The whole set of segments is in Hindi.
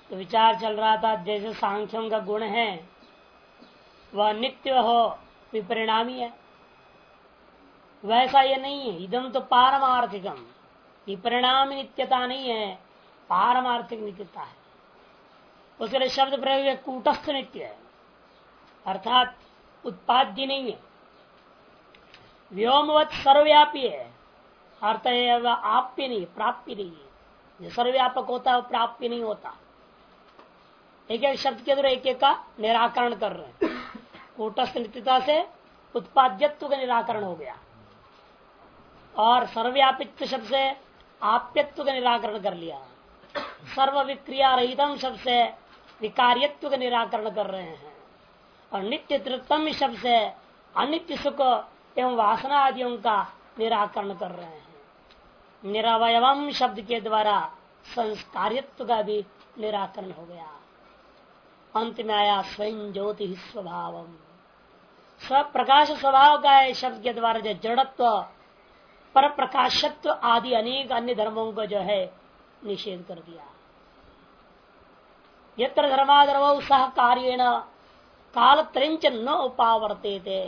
तो विचार चल रहा था जैसे सांख्यों का गुण है वह नित्य हो विपरिणामी है, वैसा ये नहीं है। इदम तो पारमार्थिकम, विपरिणामी नित्यता नहीं है, पारमार्थिक नित्यता है। उसके लिए शब्द प्रयोग कूटस्थ नित्य है, अर्थात उत्पाद्य नहीं है। व्योमवत सर्वव्यापी है, अर्थ है वह आप्य नहीं, प्राप्य नहीं है। जो सर्वव्यापक होता है वो प्राप्य नहीं होता। एक एक शब्द के द्वारा एक एक का निराकरण कर रहे हैं। कूटस्थ नित्यता से उत्पाद्यत्व का निराकरण हो गया और सर्वव्यापित्व शब्द से आप्यत्व का निराकरण कर लिया। सर्व विक्रिया रहितम शब्द से विकार्यत्व का निराकरण कर रहे हैं और नित्य तृतम शब्द से अनित्य सुख एवं वासना आदियों का निराकरण कर रहे हैं। निरवयवम शब्द के द्वारा संस्कार्यत्व का भी निराकरण हो गया। अंत में आया स्वयं ज्योति स्वभाव, स्वप्रकाश स्वभाव का है शब्द के द्वारा जो जड़त्व पर प्रकाशत्व आदि अनेक अन्य धर्मों को जो है निषेध कर दिया। यत्र धर्माधर्म सह कार्येण कालत्रंच न उपावर्ते थे,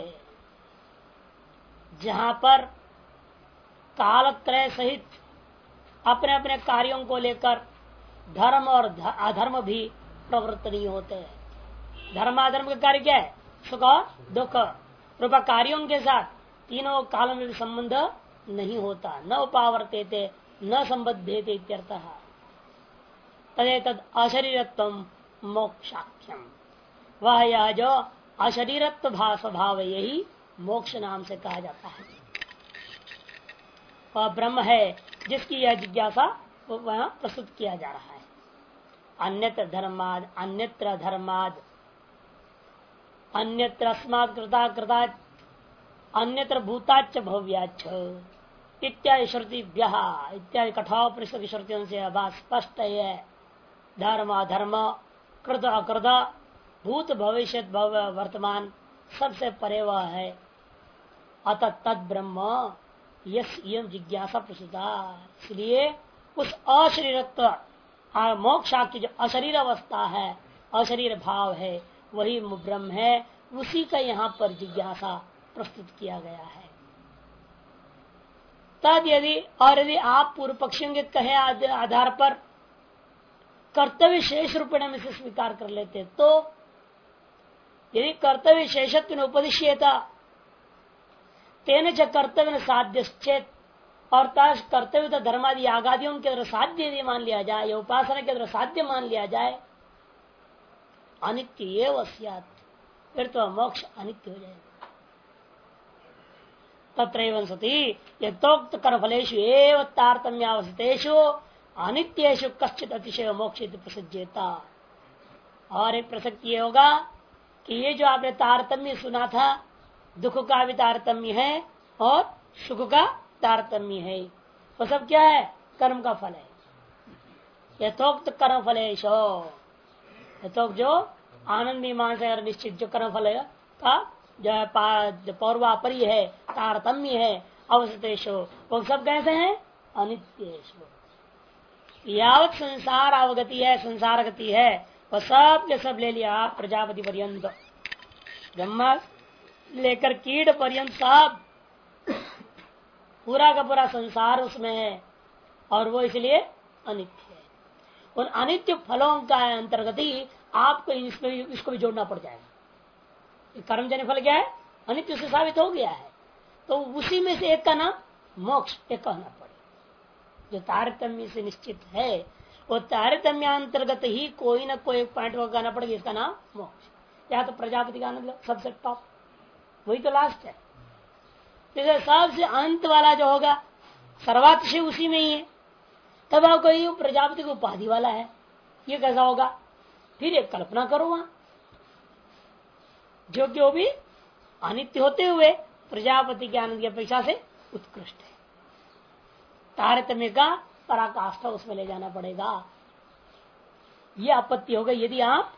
जहां पर कालत्रय सहित अपने अपने कार्यों को लेकर धर्म और अधर्म भी प्रवृत्त नहीं होते। धर्माधर्म का कार्य क्या है? सुख और दुख रूप कार्यों के साथ तीनों कालों में भी संबंध नहीं होता। न उपावर्ते थे न संबद्धे थे इत्यर्थः। तदेतद अशरीरत्वम मोक्षाख्यम, वह यह जो अशरीरत्व स्वभाव यही मोक्ष नाम से कहा जाता है। वह ब्रह्म है जिसकी यह जिज्ञासा वहां प्रस्तुत किया जा रहा है। अन्यत्र धर्माद अन्यत्र धर्माद अन्यत्र अस्मात् कृता कृता अन्यत्र भूताच भव्याच इत्यादि श्रुतिभ्य इत्यादि कठोपनिषद की श्रुतियों से बात स्पष्ट है। धर्म अधर्म कृत अकृत भूत भविष्य वर्तमान सबसे परे वह है। अतः तद ब्रह्म यस जिज्ञासा प्रस्तुता, इसलिए उस अशरीरत्व मोक्षा की जो अशरीर अवस्था है, अशरीर भाव है, वही ब्रह्म है। उसी का यहाँ पर जिज्ञासा प्रस्तुत किया गया है। तद यदि आप पूर्व पक्षियों के कहे आधार पर कर्तव्य शेष रूपेण में से स्वीकार कर लेते, तो यदि कर्तव्य शेषत्व उपदिश्यता तेन च कर्तव्य साध्य चेत, और कर्तव्य तो धर्मादि यागादियों के द्वारा साध्य यदि मान लिया जाए या उपासना के द्वारा साध्य मान लिया जाए, अनित्य एवं स्यात्, फिर तो मोक्ष अनित्य हो जाएगा। तत्रैवं सति यथोक्त कर्मफलेषु एव तारतम्यावस्थितेषु अनित्येषु कश्चित् अतिशय मोक्ष प्रसज्येता। और एक प्रसक्ति ये होगा कि ये जो आपने तारतम्य सुना था, दुख का भी तारतम्य है और सुख का तारतम्य है, वो सब क्या है? कर्म का फल है। यथोक्त कर्म फलेशो, यथोक्त जो आनंद मीमांसा निश्चित जो कर्म फल का जो पौर्वापरी है, तारतम्य है, अवस्थेशो, वो सब कैसे हैं? अनित्येशो। यावत संसार अवगति है, संसार गति है, वह सब के सब ले लिया प्रजापति पर्यंत, ब्रह्मा लेकर कीट पर्यंत सब पूरा का पूरा संसार उसमें है और वो इसलिए अनित्य है। उन अनित्य फलों का अंतर्गत ही आपको इसको भी जोड़ना पड़ जाएगा। कर्मजन्य फल क्या है? अनित्य से साबित हो गया है, तो उसी में से एक का नाम मोक्ष एक कहना पड़े। जो तारतम्य से निश्चित है वो तारतम्यांतर्गत ही कोई ना कोई पॉइंट को कहना पड़ेगा, इसका नाम मोक्ष। या तो प्रजापति का आनंद सबसे टॉप, वही तो लास्ट है। जैसे सबसे अंत वाला जो होगा सर्वातिशय उसी में ही है, तब आपको ये प्रजापति को उपाधि वाला है, ये कैसा होगा? फिर एक कल्पना करो वहां, जो कि वो भी अनित्य होते हुए प्रजापति के आनंद की अपेक्षा से उत्कृष्ट है। तारतम्य का पराकाष्ठा उसमें ले जाना पड़ेगा। ये आपत्ति होगा यदि आप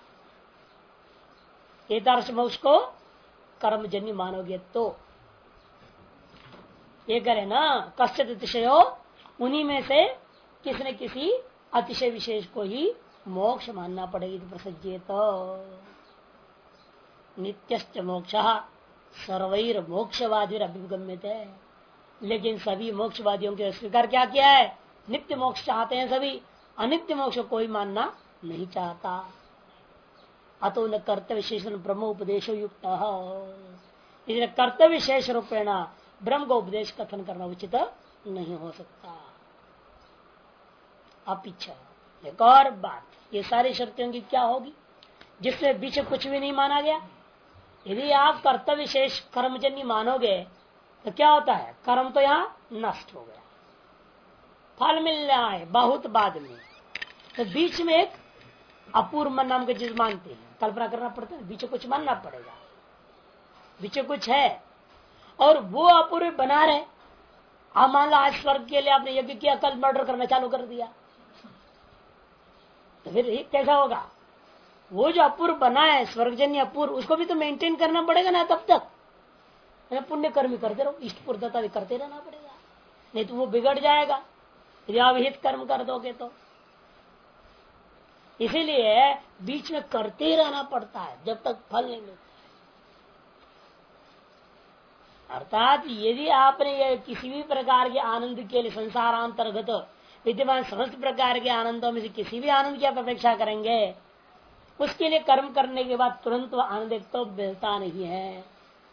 एतादृश मोक्ष को कर्मजन्य मानोगे तो। ये करे ना कश्चित अतिशयो, उन्हीं में से किसी न किसी अतिशय विशेष को ही मोक्ष मानना पड़ेगी। प्रसज्जे तो नित्यश्च मोक्ष सर्वैर मोक्षवादी अभिगम्य थे, लेकिन सभी मोक्षवादियों के स्वीकार क्या किया है? नित्य मोक्ष चाहते हैं सभी, अनित्य मोक्ष कोई मानना नहीं चाहता। अतो न कर्तव्य विशेष ब्रह्म उपदेश युक्त, इसलिए कर्तव्य विशेष रूपेण ब्रह्म को उपदेश कथन करना उचित नहीं हो सकता। अपिच्छा एक और बात, ये सारी शर्तों की क्या होगी जिसमें बीच कुछ भी नहीं माना गया? यदि आप कर्तव्य विशेष कर्मजन्य मानोगे तो क्या होता है? कर्म तो यहाँ नष्ट हो गया, फल मिल रहा है बहुत बाद में। तो बीच में एक अपूर्व नाम की चीज मानते हैं, कल्पना करना पड़ता है, बीच कुछ मानना पड़ेगा, बीच कुछ है और वो अपूर्व बना रहे। आप मान लो आज स्वर्ग के लिए आपने यज्ञ किया, कल मर्डर करना चालू कर दिया, तो फिर कैसा होगा? वो जो अपूर्व बना है स्वर्गजन्य अपूर्व, उसको भी तो मेंटेन करना पड़ेगा ना, तब तक पुण्य कर्म करते रहो, इष्ट पूर्णता भी करते रहना पड़ेगा, नहीं तो वो बिगड़ जाएगा यदि आप हित कर्म कर दोगे तो। इसीलिए बीच में करते ही रहना पड़ता है जब तक फल नहीं मिलता। अर्थात यदि आपने ये किसी भी प्रकार के आनंद के लिए संसारांतर्गत विद्यमान समस्त प्रकार के आनंदों में से किसी भी आनंद की आप अपेक्षा करेंगे, उसके लिए कर्म करने के बाद तुरंत वह आनंद तो मिलता नहीं है।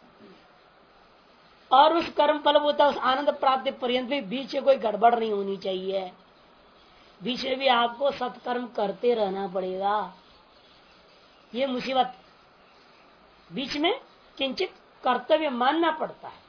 और उस कर्म फल होता उस आनंद प्राप्ति पर्यंत भी बीच में कोई गड़बड़ नहीं होनी चाहिए, बीच में भी आपको सत्कर्म करते रहना पड़ेगा। ये मुसीबत, बीच में किंचित कर्तव्य मानना पड़ता है।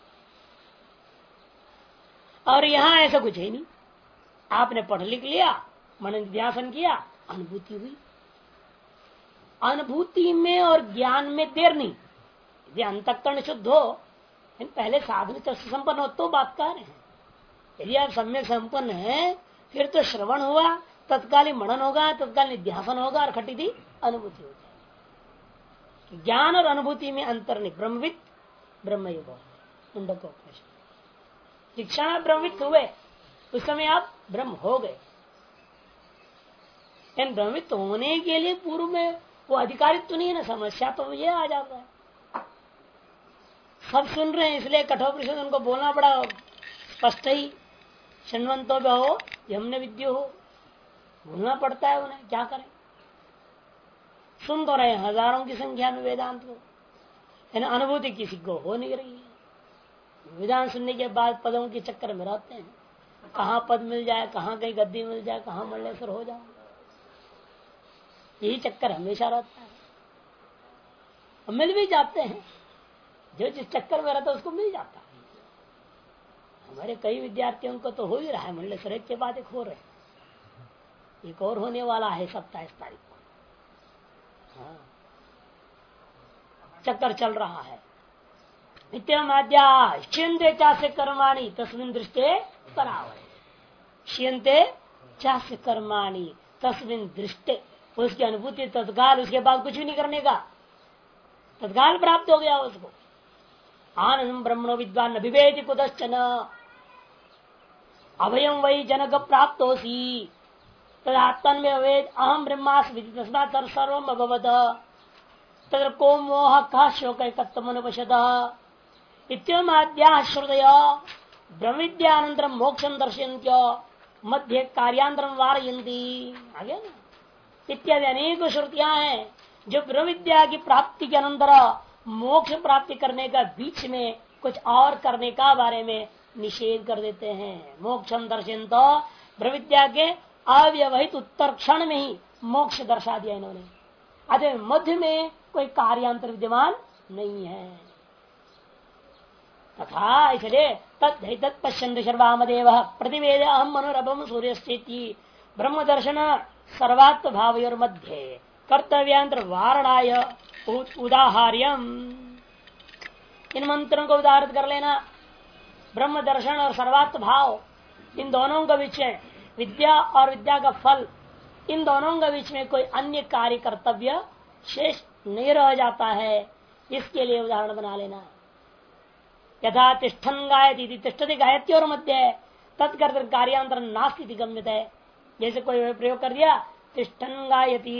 और यहां ऐसा कुछ है नहीं, आपने पढ़ लिख लिया, मनन ध्यान किया, अनुभूति हुई। अनुभूति में और ज्ञान में देर नहीं। यदि अंतःकरण शुद्ध हो, पहले साधन संपन्न हो तो बात कर रहे हैं। यदि आप सम्यक संपन्न है, फिर तो श्रवण हुआ, तत्कालीन मनन होगा, तत्कालीन ध्यान होगा और खटी अनुभूति हो जाएगी। ज्ञान और अनुभूति में अंतर नहीं। ब्रह्मविद ब्रह्मयुग शिक्षा ब्रह्मविद हुए उस समय आप ब्रह्म हो गए। ब्रह्मविद होने के लिए पूर्व में वो अधिकारित्व तो नहीं है ना, समस्या तो ये आ जाता है। सब सुन रहे हैं इसलिए कठोर परिषद उनको बोलना पड़ा स्पष्ट ही, शृण्वन्तो हो यमने विद्यो हो, बोलना पड़ता है उन्हें, क्या करें। सुन तो रहे हजारों की संख्या में वेदांत को, अनुभूति किसी को हो नहीं रही है। वेदांत सुनने के बाद पदों के चक्कर में रहते हैं, कहाँ पद मिल जाए, कहाँ कहीं गद्दी मिल जाए, कहाँ मल्लेश्वर हो जाए, यही चक्कर हमेशा रहता है। और मिल भी जाते हैं, जो जिस चक्कर में रहता है उसको मिल जाता है। हमारे कई विद्यार्थियों को तो हो ही रहा है, मल्लेश्वर एक के बाद एक हो रहे, एक और होने वाला है 27 तारीख को। हाँ, चक्कर चल रहा है। नित्यमाद्या चास्य कर्माणी तस्मिन दृष्टे परावय, क्षीयन्ते चास्य कर्माणी तस्मिन दृष्टे, उसकी अनुभूति तत्काल, उसके बाद कुछ भी नहीं करने का, तत्काल प्राप्त हो गया उसको। आनंद ब्रह्मणो विद्वान अभिवेदि कुतश्चन अभयम वही जनक प्राप्त होसी तदात्मन में अवेद अहम ब्रह्मास्मि तस्मात् सर्वम अभवत् तत्र को मोह का शोक कत्तमनुपशद इत्यमाद्या श्रुतय ब्रह्मविद्यानंतरम मोक्षम दर्शयन्त्य मध्य कार्यांतरम वारयन्ति। आगे ना इत्यादि अनेक श्रुतियां हैं जो ब्रह्म विद्या की प्राप्ति के अनंतर मोक्ष प्राप्ति करने का बीच में कुछ और करने का बारे में निषेध कर देते हैं। मोक्षम दर्शन तो ब्रह्म विद्या के अव्यवहित उत्तर क्षण में ही मोक्ष दर्शा दिया इन्होंने, अतः मध्य में कोई कार्यांतर विद्यमान नहीं है। तथा इसलिए तत्पश्यन सर्वामदेव प्रतिवेद अहम मनोरभम सूर्यस्थिति ब्रह्म दर्शन सर्वात्म भावयोर मध्य कर्तव्यांतर वारणाय उदाहर्यम। इन मंत्रों को उदाहरण कर लेना। ब्रह्म दर्शन और सर्वात्म भाव, इन दोनों के बीच में विद्या और विद्या का फल, इन दोनों के बीच में कोई अन्य कार्य कर्तव्य शेष नहीं रह जाता है, इसके लिए उदाहरण बना लेना। यथा तिष्ठन गायती तिष्ठति गायत्योर मध्य तत्कर्तव्य कार्यांतर नास्ति गम्यते। जैसे कोई प्रयोग कर दिया तिष्ठन गायती,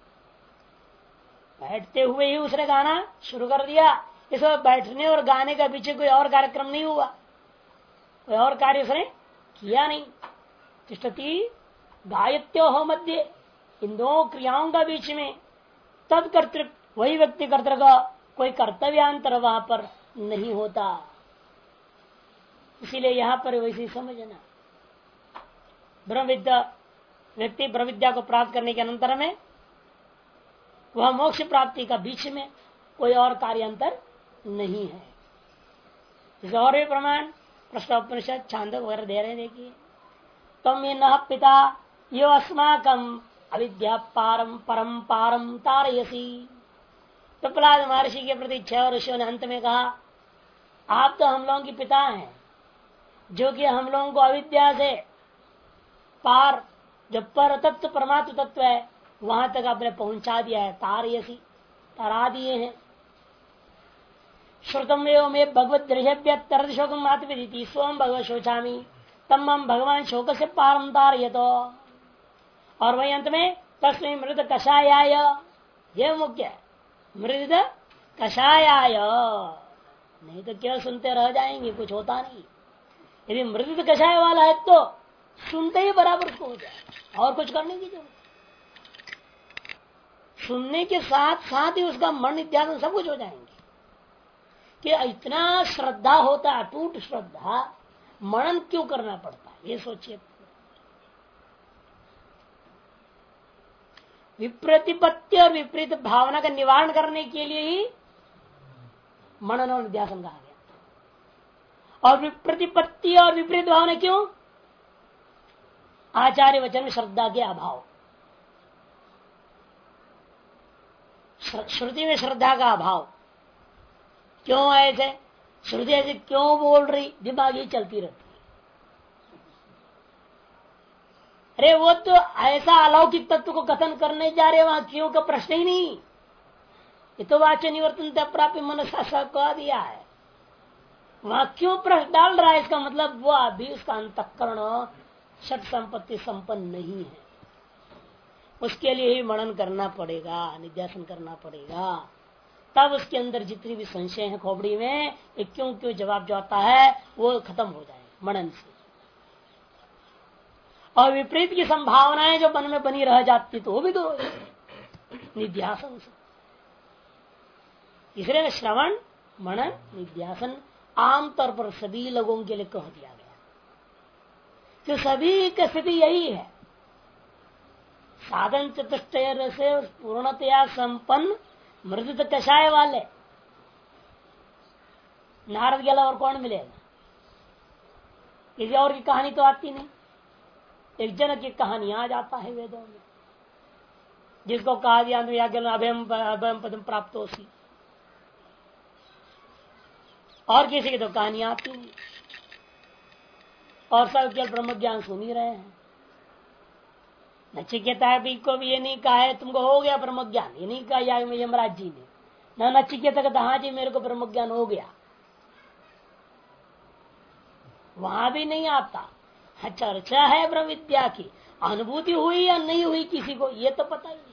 बैठते हुए ही उसने गाना शुरू कर दिया। इसमें बैठने और गाने का पीछे कोई और कार्यक्रम नहीं हुआ, कोई और कार्य उसने किया नहीं। तिष्ठती गायत्यो हो मध्य, इन दो क्रियाओं का बीच में तद कर्तृत्व, वही व्यक्ति कर्तृ का कोई कर्तव्यांतर वहां पर नहीं होता। इसीलिए यहां पर वैसे समझना, ब्रह्म विद्या व्यक्ति ब्रह्म विद्या को प्राप्त करने के अनंतर में वह मोक्ष प्राप्ति का बीच में कोई और कार्यांतर नहीं है। इसे और भी प्रमाण प्रश्नोपनिषद छांदोग वगैरह दे रहे। देखिए, तम ये न पिता यो अस्माकम अविद्या पारम परम पारम तारयसी। तो प्रहलाद महर्षि के प्रति 6 ऋषियों ने अंत में कहा, आप तो हम लोगों के पिता हैं, जो कि हम लोगों को अविद्या से पार, जो पर तत्व परमात्म तत्व है वहां तक आपने पहुंचा दिया है, तारयसी, तरा दिए हैं। श्रुतम एवं में भगवत दृश्य तरद शोकम मातृ स्वम भगवत शोचामी तम हम भगवान शोक से पारम तारयतो। और वही अंत में तस्में मृत कषायाय, यह मुख्य है, मृत कषायाय। नहीं तो क्या सुनते रह जाएंगे, कुछ होता नहीं। यदि मृत कषाय वाला है तो सुनते ही बराबर उसको हो जाए, और कुछ करने की जरूरत। सुनने के साथ साथ ही उसका मन इत्यादि सब कुछ हो जाएंगे। कि इतना श्रद्धा होता है, अटूट श्रद्धा, मनन क्यों करना पड़ता है, ये सोचिए। विप्रतिपत्ति और विपरीत भावना का निवारण करने के लिए ही मनन और निध्यासन कहा गया। और विप्रतिपत्ति और विपरीत भावना क्यों? आचार्य वचन में श्रद्धा के अभाव, श्रुति में श्रद्धा का अभाव। क्यों ऐसे? श्रुति ऐसे क्यों बोल रही, दिमाग ही चलती रहती है। अरे वो तो ऐसा अलौकिक तत्व को कथन करने जा रहे, वहां क्यों का प्रश्न ही नहीं। ये तो वाच्य निवर्तन प्राप्त मनसा कह दिया है, वहां क्यों प्रश्न डाल रहा है? इसका मतलब वो अभी उसका अंतःकरण षट संपत्ति संपन्न नहीं है। उसके लिए ही मनन करना पड़ेगा, निध्यासन करना पड़ेगा, तब उसके अंदर जितनी भी संशय है खोपड़ी में, ये क्यों क्यों जवाब जो आता है वो खत्म हो जाए मनन से। और विपरीत की संभावनाएं जो मन में बनी रह जाती तो वो भी तो निध्यासन से। इसलिए श्रवण मनन निध्यासन आमतौर पर सभी लोगों के लिए कह दिया गया, तो सभी की स्थिति यही है। साधन चतुष्टय से पूर्णतया संपन्न मृदुत कषाय वाले नारद के अलावा और कौन मिलेगा? किसी और की कहानी तो आती नहीं। एक जनक की कहानी आ जाता है वेदों में, जिसको कहा दिया अभयम अभयम पदम प्राप्त हो सी, और किसी की तो कहानी आती नहीं। और सब केवल ब्रह्म ज्ञान सुन ही रहे हैं। नचिकेता को भी ये नहीं कहा है तुमको हो गया ब्रह्म ज्ञान, ये नहीं कहा यमराज जी ने। न नचिकेता कहता हाँ जी मेरे को ब्रह्म ज्ञान हो गया, वहां भी नहीं आता। चर्चा है ब्रह्म विद्या की, अनुभूति हुई या नहीं हुई किसी को ये तो पता ही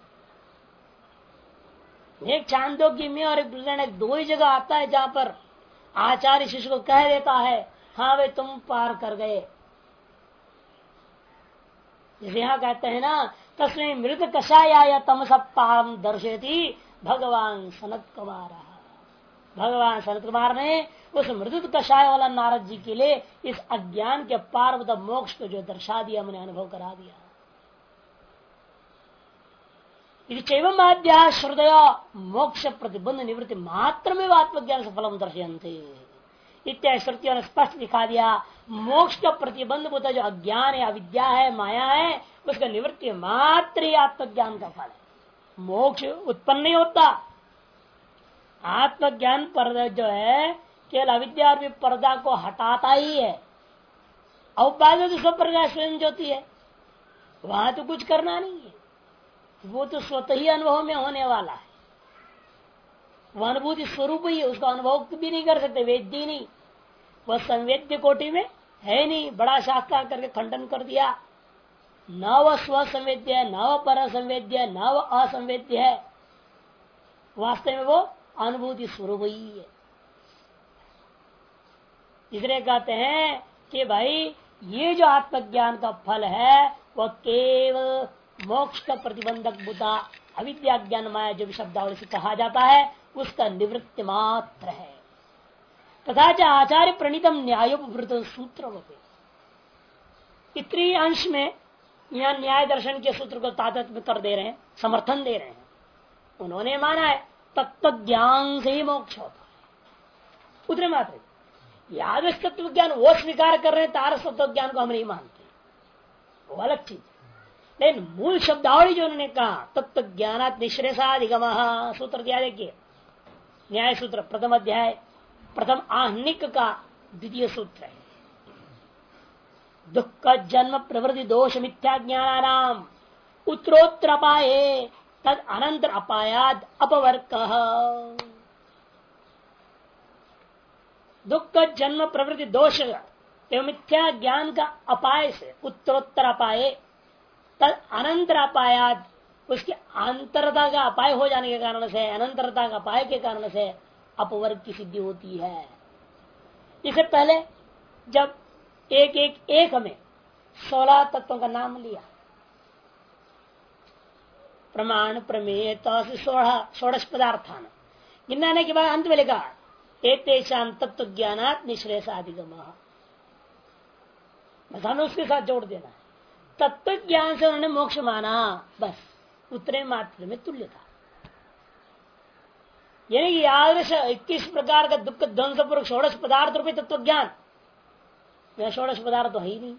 नहीं। एक छांदोग्य में और एक दो ही जगह आता है जहां पर आचार्य शिष्य को कह देता है हाँ वे तुम पार कर गए। जैसे यहाँ कहते हैं ना, तस्में मृत कषाया तमस पारम दर्शेती भगवान सनत कुमार। भगवान सनत कुमार ने उस मृदुत कषाय वाला नारद जी के लिए इस अज्ञान के पार मोक्ष को जो दर्शा दिया, मैंने अनुभव करा दिया। चैवम आद्या श्रुतय मोक्ष प्रतिबंध निवृत्ति मात्र में आत्मज्ञान से फलम दर्शयन्ते इत्यादि श्रुतियों ने स्पष्ट दिखा दिया। मोक्ष का प्रतिबंध होता जो अज्ञान है, अविद्या है, माया है, उसका निवृत्ति मात्र ही आत्मज्ञान का फल है। मोक्ष उत्पन्न नहीं होता। आत्मज्ञान पर्दा जो है केवल अविद्या और पर्दा को हटाता ही है। औपाध्य तो सब प्रकाश स्वयं ज्योति है, वहां तो कुछ करना नहीं है, वो तो स्वतः ही अनुभव में होने वाला है। वह अनुभूति स्वरूप ही, उसका अनुभव भी नहीं कर सकते, वेद्य नहीं, वह संवेद्य कोटि में है नहीं। बड़ा शास्त्र करके खंडन कर दिया, न व स्व संवेद्य है, न व पर संवेद्य है, न व असंवेद्य है। वास्तव में वो अनुभूति स्वरूप ही है। इसलिए कहते हैं कि भाई ये जो आत्मज्ञान का फल है वह केवल मोक्ष का प्रतिबंधक बुता अविद्या ज्ञान माया जो भी शब्दावली से कहा जाता है उसका निवृत्ति मात्र है। तथा च आचार्य प्रणीतम न्यायोपवृत सूत्र इतनी अंश में यहाँ न्याय दर्शन के सूत्र को तादात्म्य कर दे रहे हैं, समर्थन दे रहे हैं। उन्होंने माना है तत्व ज्ञान से ही मोक्ष होता है, उतने मात्र। यादव तत्व ज्ञान वो स्वीकार कर रहे हैं, तारस तत्व ज्ञान को हम नहीं मानते, वो अलग चीज। लेकिन मूल शब्दावली जो उन्होंने कहा तत्व ज्ञानात निश्रेषाधिगम सूत्र क्या देखिए, न्याय सूत्र प्रथम अध्याय प्रथम आहनिक का द्वितीय सूत्र है। दुख जन्म प्रवृत्ति दोष मिथ्या ज्ञानानाम उत्तरोत्तर अपाये तद अनंतर अपायाद अपवर्क। दुख जन्म प्रवृत्ति दोष एवं मिथ्या ज्ञान का अपाय से उत्तरोत्तर अपाये तद अनंतर अपायाद उसकी अंतरता का अपाय हो जाने के कारण से, अनंतरता का अपाय के कारण से अपवर्ग की सिद्धि होती है। इससे पहले जब एक हमें 16 तत्वों का नाम लिया, प्रमाण प्रमेय तो 16 पदार्थान गिनाने के बाद अंत में लिखा एतेषां तत्व ज्ञानात् निश्रेषाधिगम। बस हमें उसके साथ जोड़ देना है। तत्व ज्ञान से उन्होंने मोक्ष माना, बस उतने मात्र में तुल्य था। यानी कि आदर्श 21 प्रकार का दुख ध्वंसपूर्वक 16 पदार्थ रूपी तत्व ज्ञान, यह 16 पदार्थ तो है ही नहीं,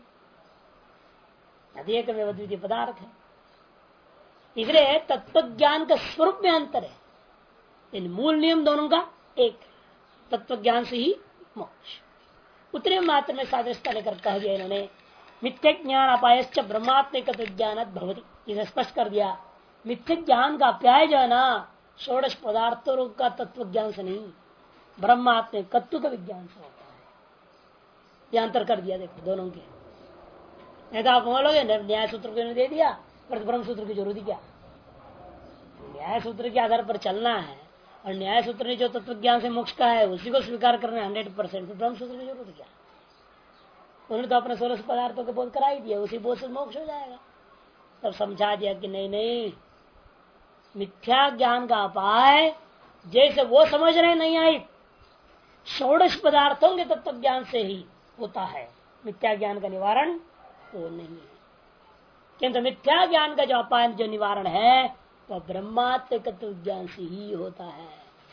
एक द्वितीय पदार्थ है। इसलिए तत्व ज्ञान का स्वरूप में अंतर है, इन मूल नियम दोनों का एक तत्व ज्ञान से ही मोक्ष। उतने मात्र में सादृश्यता लेकर कह दिया इन्होंने मिथ्या ज्ञान अपायश्च ब्रह्मात्मिक ज्ञान भवति। इसे स्पष्ट कर दिया मिथ्या ज्ञान का अपाय जो है ना 16 पदार्थों का तत्व ज्ञान से नहीं, ब्रह्मात्मिक तत्व का विज्ञान से होता है। यह अंतर कर दिया देखो दोनों के। नहीं तो आप बोलोगे न्याय सूत्र को दे दिया पर ब्रह्म सूत्र की जरूरत क्या। न्याय सूत्र के आधार पर चलना है और न्याय सूत्र ने जो तत्व ज्ञान से मोक्ष का है उसी को स्वीकार करना है 100%, तो ब्रह्म सूत्र की जरूरत क्या। उन्होंने तो अपने 16 पदार्थों का बोध करा ही दिया, उसी बोध से मोक्ष हो जाएगा। तब समझा दिया कि नहीं नहीं, मिथ्या ज्ञान का अपाय जैसे वो समझ रहे नहीं आई 16 पदार्थों के तत्व ज्ञान से ही होता है, मिथ्या ज्ञान का निवारण वो नहीं है। किंतु मिथ्या ज्ञान का जो अपाय जो निवारण है वह ब्रह्मात्म तत्व ज्ञान से ही होता है।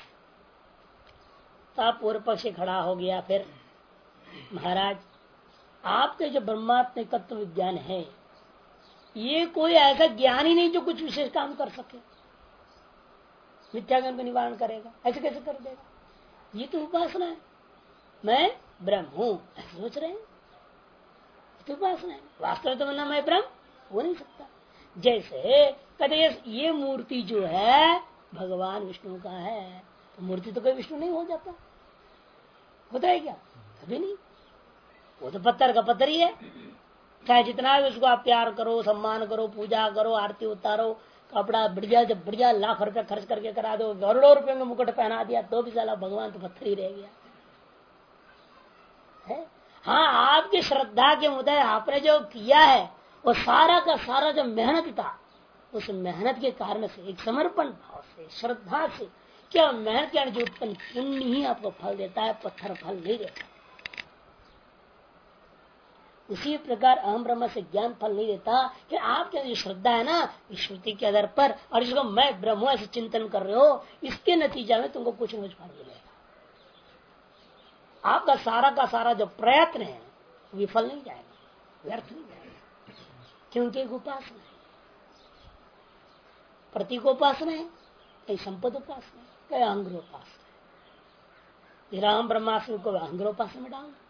तब पूर्व पक्ष खड़ा हो गया, फिर महाराज आपके जो ब्रह्मात्म तत्व विज्ञान है ये कोई ऐसा ज्ञान ही नहीं जो कुछ विशेष काम कर सके, मिथ्या ज्ञान को निवारण करेगा, ऐसे कैसे कर देगा। ये तो उपासना है, मैं ब्रह्म हूं ऐसे सोच रहे हैं, तो उपासना है। वास्तव में तो ना मैं ब्रह्म हो नहीं सकता। जैसे कहते ये मूर्ति जो है भगवान विष्णु का है, तो मूर्ति तो कोई विष्णु नहीं हो जाता, होता है क्या, कभी नहीं। वो तो पत्थर का पत्थर ही है, चाहे जितना भी उसको आप प्यार करो, सम्मान करो, पूजा करो, आरती उतारो, कपड़ा बढ़िया जब बढ़िया लाख रुपया खर्च करके करा दो, करोड़ों रुपए में मुकुट पहना दिया, तो भी साला भगवान तो पत्थर ही रह गया है। हाँ, आपकी श्रद्धा के मुताबिक आपने जो किया है वो सारा का सारा जो मेहनत था, उस मेहनत के कारण से, एक समर्पण भाव से, श्रद्धा से, क्या मेहनत के जो उत्पन्न पुण्य ही आपको फल देता है, पत्थर फल नहीं देता। उसी प्रकार अहम ब्रह्म से ज्ञान फल नहीं देता कि आपके जो श्रद्धा है ना श्रुति के आधार पर, और इसको मैं ब्रह्म ऐसे चिंतन कर रहे हो, इसके नतीजा में तुमको कुछ न कुछ फल मिलेगा। आपका सारा का सारा जो प्रयत्न है विफल नहीं जाएगा, व्यर्थ नहीं जाएगा, क्योंकि एक उपासना है, प्रतीक उपासना है, कहीं संपद उपासना है, कहीं अहंग्र उपासना है। राम ब्रह्मास्त्र को अहंग्र उपासना में डाल,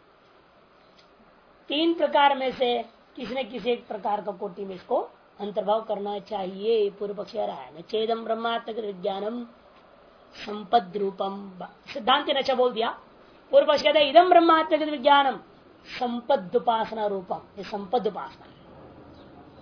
3 प्रकार में से किसी न किसी एक प्रकार का कोटि में इसको अंतर्भाव करना चाहिए। पूर्व पक्ष रहा है न चेदम ब्रह्मात्मक विज्ञानम संपद रूपम, सिद्धांत ने अच्छा बोल दिया। पूर्व पक्ष कहता है इदम ब्रह्मात्मक विज्ञानम संपद उपासना रूपम, ये संपद उपासना है।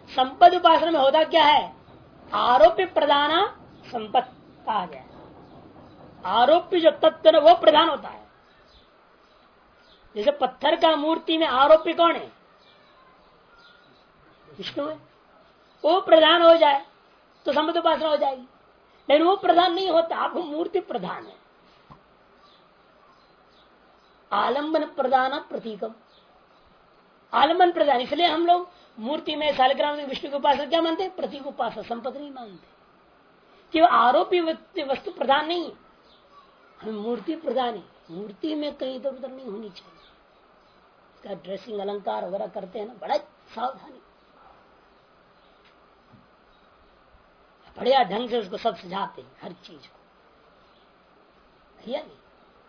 संपद उपासना में होता क्या है, आरोप्य प्रधान संपत्ति कहा गया। आरोप्य जो तत्व है वो प्रधान होता है। जैसे पत्थर का मूर्ति में आरोप्य कौन है, विष्णु है, वो प्रधान हो जाए तो संपद उपासना हो जाएगी। लेकिन वो प्रधान नहीं होता, आपको मूर्ति प्रधान है। आलंबन प्रधान प्रतीकम, आलंबन प्रधान। इसलिए हम लोग मूर्ति में सालग्राम में विष्णु के उपासना क्या मानते हैं, प्रतीक उपासना, संपत्ति नहीं मानते कि वो आरोपी वस्तु प्रधान नहीं है, हम मूर्ति प्रधान है। मूर्ति में कहीं इधर उधर नहीं होनी चाहिए। इसका ड्रेसिंग अलंकार वगैरह करते हैं ना, बड़ा सावधानी, बढ़िया ढंग से उसको सब सजाते हैं, हर चीज को। भैया नहीं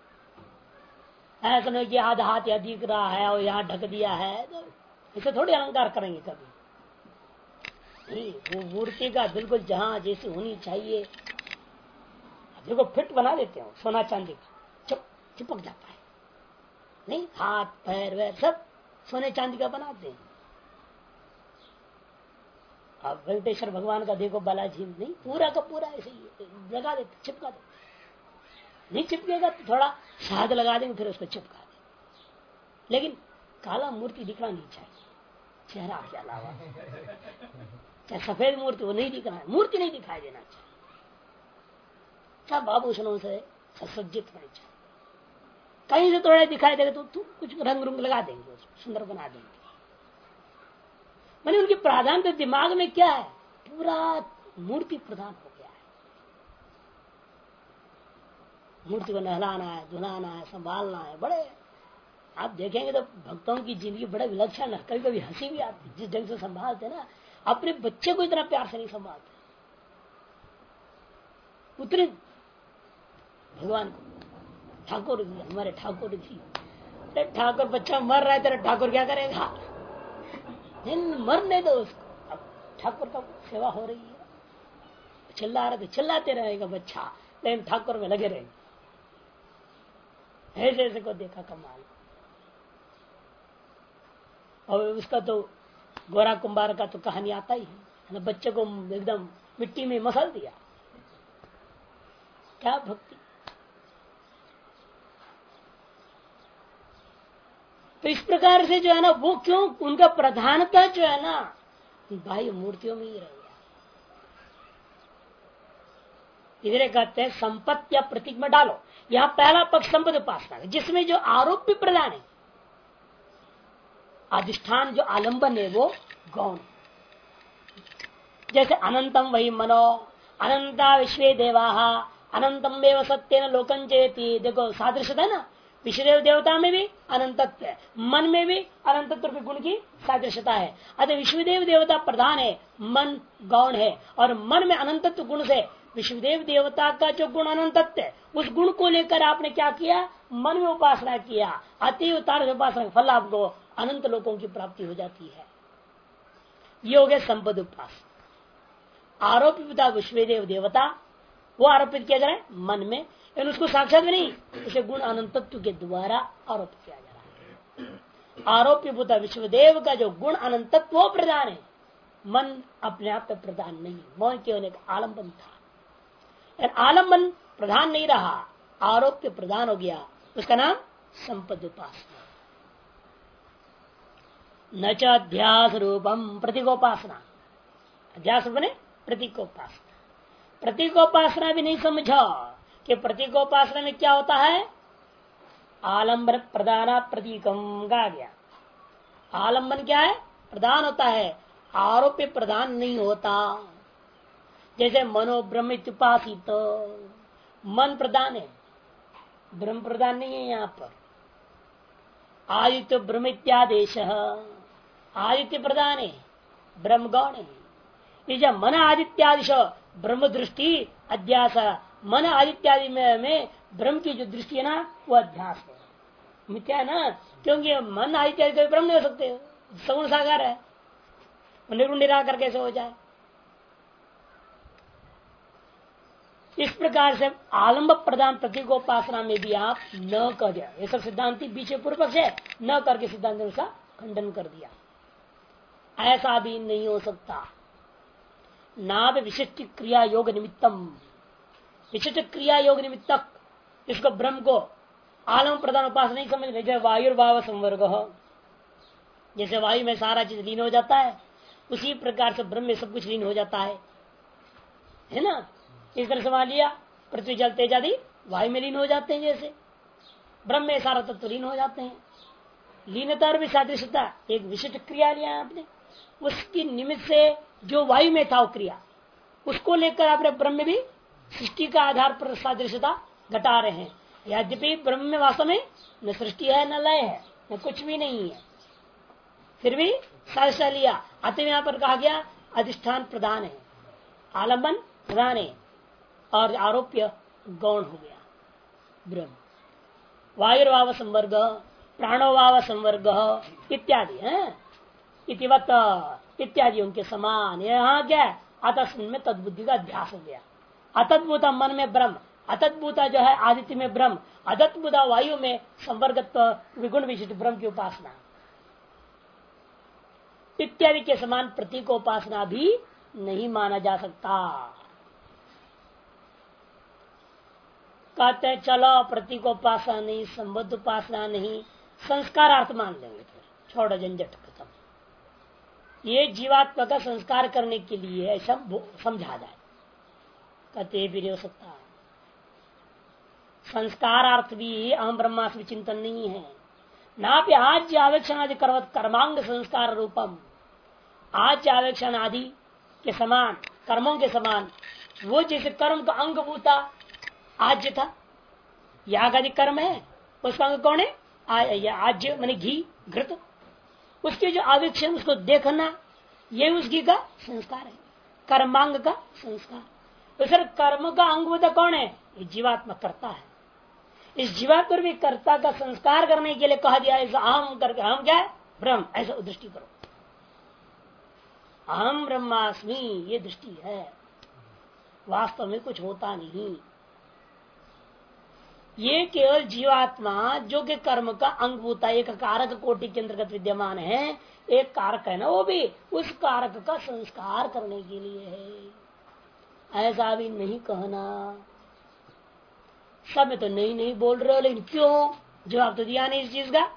ऐसा नहीं कि आधा हाथ या दिख रहा है और यहाँ ढक दिया है, तो इसे थोड़ी अलंकार करेंगे कभी नहीं। वो मूर्ति का बिल्कुल जहां जैसी होनी चाहिए, देखो फिट बना देते हो सोना चांदी का, चिपक जाता है नहीं, हाथ पैर वैर सब सोने चांदी का बनाते हैं। अब वेंकटेश्वर भगवान का देखो, बालाजी नहीं, पूरा का पूरा ऐसे ही लगा देते, चिपका देते। नहीं चिपकेगा तो थोड़ा शहद लगा देंगे, फिर उसको चिपका देंगे। लेकिन काला मूर्ति दिखना नहीं चाहिए, चेहरा के अलावा। चाहे सफेद मूर्ति, वो नहीं दिखना है, मूर्ति नहीं दिखाई देना चाहिए। सब आभूषणों से सुसज्जित होनी चाहिए। कहीं से थोड़ा दिखाई देगा तो कुछ रंग रुंग लगा देंगे, सुंदर बना देंगे। मैंने उनकी प्राधान्य दिमाग में क्या है, पूरा मूर्ति प्रधान हो गया है। मूर्ति को नहलाना है, धुलाना है, संभालना है। बड़े आप देखेंगे तो भक्तों की जिंदगी बड़े विलक्षण है। कभी कभी हंसी भी आती, जिस ढंग से संभालते ना, अपने बच्चे को इतना प्यार से नहीं संभालते उतने भगवान को। ठाकुर जी, हमारे ठाकुर जी, ठाकुर बच्चा मर रहा है, तेरा ठाकुर क्या करेगा, मरने दो उसको। अब ठाकुर का सेवा हो रही है, चिल्ला रहे तो चिल्लाते रहेगा बच्चा, लेकिन ठाकुर में लगे रहेंगे। ऐसे ऐसे को देखा कमाल। और उसका तो गोरा कुंभार का तो कहानी आता ही है, बच्चे को एकदम मिट्टी में मसल दिया। क्या भक्ति। तो इस प्रकार से जो है ना, वो क्यों उनका प्रधानता जो है ना बाह्य मूर्तियों में ही रह गया। इधर कहते हैं संपत्ति या प्रतीक में डालो। यहां पहला पक्ष संपत्ति उपासना है, जिसमें जो आरोप भी प्रधान है, अधिष्ठान जो आलंबन है वो गौण। जैसे अनंतम वही मनो, अनंता विश्वे देवा, अनंतम एव सत्येन लोकं जयति। देखो सादृश्यता है ना, विश्वदेव देवता में भी अनंतत्व है, मन में भी अनंतत्व के गुण की सादृश्यता है। अतः विश्वदेव देवता प्रधान है, मन गौण है, और मन में अनंतत्व गुण से विश्वदेव देवता का जो गुण अनंतत्व है, उस गुण को लेकर आपने क्या किया, मन में उपासना किया। अति उतार उपासना का फल आपको अनंत लोकों की प्राप्ति हो जाती है। ये हो गया संपद उपासना। आरोपित विश्वदेव देवता वो आरोपित किया जा रहा है मन में, लेकिन उसको साक्षात में नहीं, उसे गुण अनंतत्व के द्वारा आरोप किया जा रहा है। आरोप्यभूत विश्वदेव का जो गुण अनंतत्व वो प्रधान है, मन अपने आप में प्रधान नहीं। मौन के होने का आलम्बन था, आलम्बन प्रधान नहीं रहा, आरोप्य प्रधान हो गया, उसका नाम संपद उपासना। न च अध्यास रूपम प्रतीकोपासना, अध्यास रूप ने प्रतीकोपासना। प्रतीकोपासना भी नहीं समझा कि प्रतीकोपासना में क्या होता है, आलंबन प्रधान प्रतीकम गा गया। आलंबन क्या है, प्रधान होता है, आरोप्य प्रधान नहीं होता। जैसे मनो ब्रह्म उपासित, मन प्रधान है, ब्रह्म प्रधान नहीं है। यहाँ पर आदित्य ब्रह्म इत्यादेश, आदित्य प्रधान है, ब्रह्म गौण है। ये जब मन आदित्यादिश ब्रह्म दृष्टि अध्यास, मन आदित्यादि में ब्रह्म की जो दृष्टि है ना वो अध्यास है, मिथ्या है ना, क्योंकि मन आदित्यादि कभी ब्रह्म नहीं हो सकते, सगुण साकार है, निर्गुण निराकार कैसे हो जाए। इस प्रकार से आलंब प्रदान प्रतीकोपासना में भी आप न कर दिया। ये सब सिद्धांति बीच पूर्व पक्ष है, न करके सिद्धांत ने उसका खंडन कर दिया। ऐसा भी नहीं हो सकता। ना भी विशिष्ट क्रिया योग निमित्तम, विशिष्ट क्रिया योग निमित्तक इसको ब्रह्म को आलम प्रधान उपास नहीं समझ रहे। जैसे वायुर्भाव संवर्ग, जैसे वायु में सारा चीज लीन हो जाता है, उसी प्रकार से ब्रह्म में सब कुछ लीन हो जाता है ना। इस तरह से मान लिया पृथ्वी जल तेज आदि वायु में लीन हो जाते हैं, जैसे ब्रह्म में सारा तत्व लीन हो जाते हैं। लीनता और भी सादृश्यता एक विशिष्ट क्रिया लिया आपने, उसकी निमित्त से जो वायु में था वो क्रिया, उसको लेकर आपने ब्रह्म में भी सृष्टि का आधार पर सादृश्यता घटा रहे हैं। यद्यपि ब्रह्म में वास्तव में न सृष्टि है न लय है न कुछ भी नहीं है, फिर भी सादृश्य लिया। अतः यहाँ पर कहा गया अधिष्ठान प्रधान है, आलम्बन प्रधान है और आरोप्य गौण हो गया ब्रह्म। वायुर्भाव संवर्ग, प्राणोभाव संवर्ग इत्यादि है, इत्यादि उनके समान। यहाँ क्या है, अतस्मिन् में तद्बुद्धि का अध्यास हो गया। अतद्भूता मन में ब्रह्म, अतद्भूता जो है आदित्य में ब्रह्म, अतद्भूता वायु में संवर्गत्व विगुण विशिष्ट ब्रह्म की उपासना इत्यादि के समान प्रतीक उपासना भी नहीं माना जा सकता। कहते हैं चलो प्रतीक उपासना नहीं, संबद्ध उपासना नहीं, संस्कारार्थ मान लेंगे, फिर छोड़ो झंझट खत्म। ये जीवात्मा का संस्कार करने के लिए ऐसा समझा जाए, कहते भी नहीं हो सकता। संस्कारार्थ भी अहम ब्रह्मास्मि चिंतन नहीं है, ना भी आज आवेक्षण आदि कर्मांग संस्कार रूपम, आज आवेक्षण आदि के समान कर्मों के समान वो जैसे कर्म का अंग भूता आज था, याग आदि कर्म है, उसका अंग कौन है, आज माने घी घृत, उसके जो आवेक्षण उसको देखना ये उसकी का संस्कार है, कर्मांग का संस्कार। तो सर कर्म का अंग भूता कौन है, ये जीवात्मा करता है। इस जीवात्मा भी कर्ता का संस्कार करने के लिए कहा दिया है अहम करके, हम क्या है ब्रह्म, ऐसा दृष्टि करो, अहम ब्रह्मास्मि ये दृष्टि है, वास्तव में कुछ होता नहीं। ये केवल जीवात्मा जो कि कर्म का अंग होता है, एक कारक कोटि के अंतर्गत विद्यमान है, एक कारक है ना, वो भी उस कारक का संस्कार करने के लिए है, ऐसा भी नहीं कहना। सब में तो नहीं बोल रहे हो, लेकिन क्यों, जवाब तो दिया नहीं इस चीज का।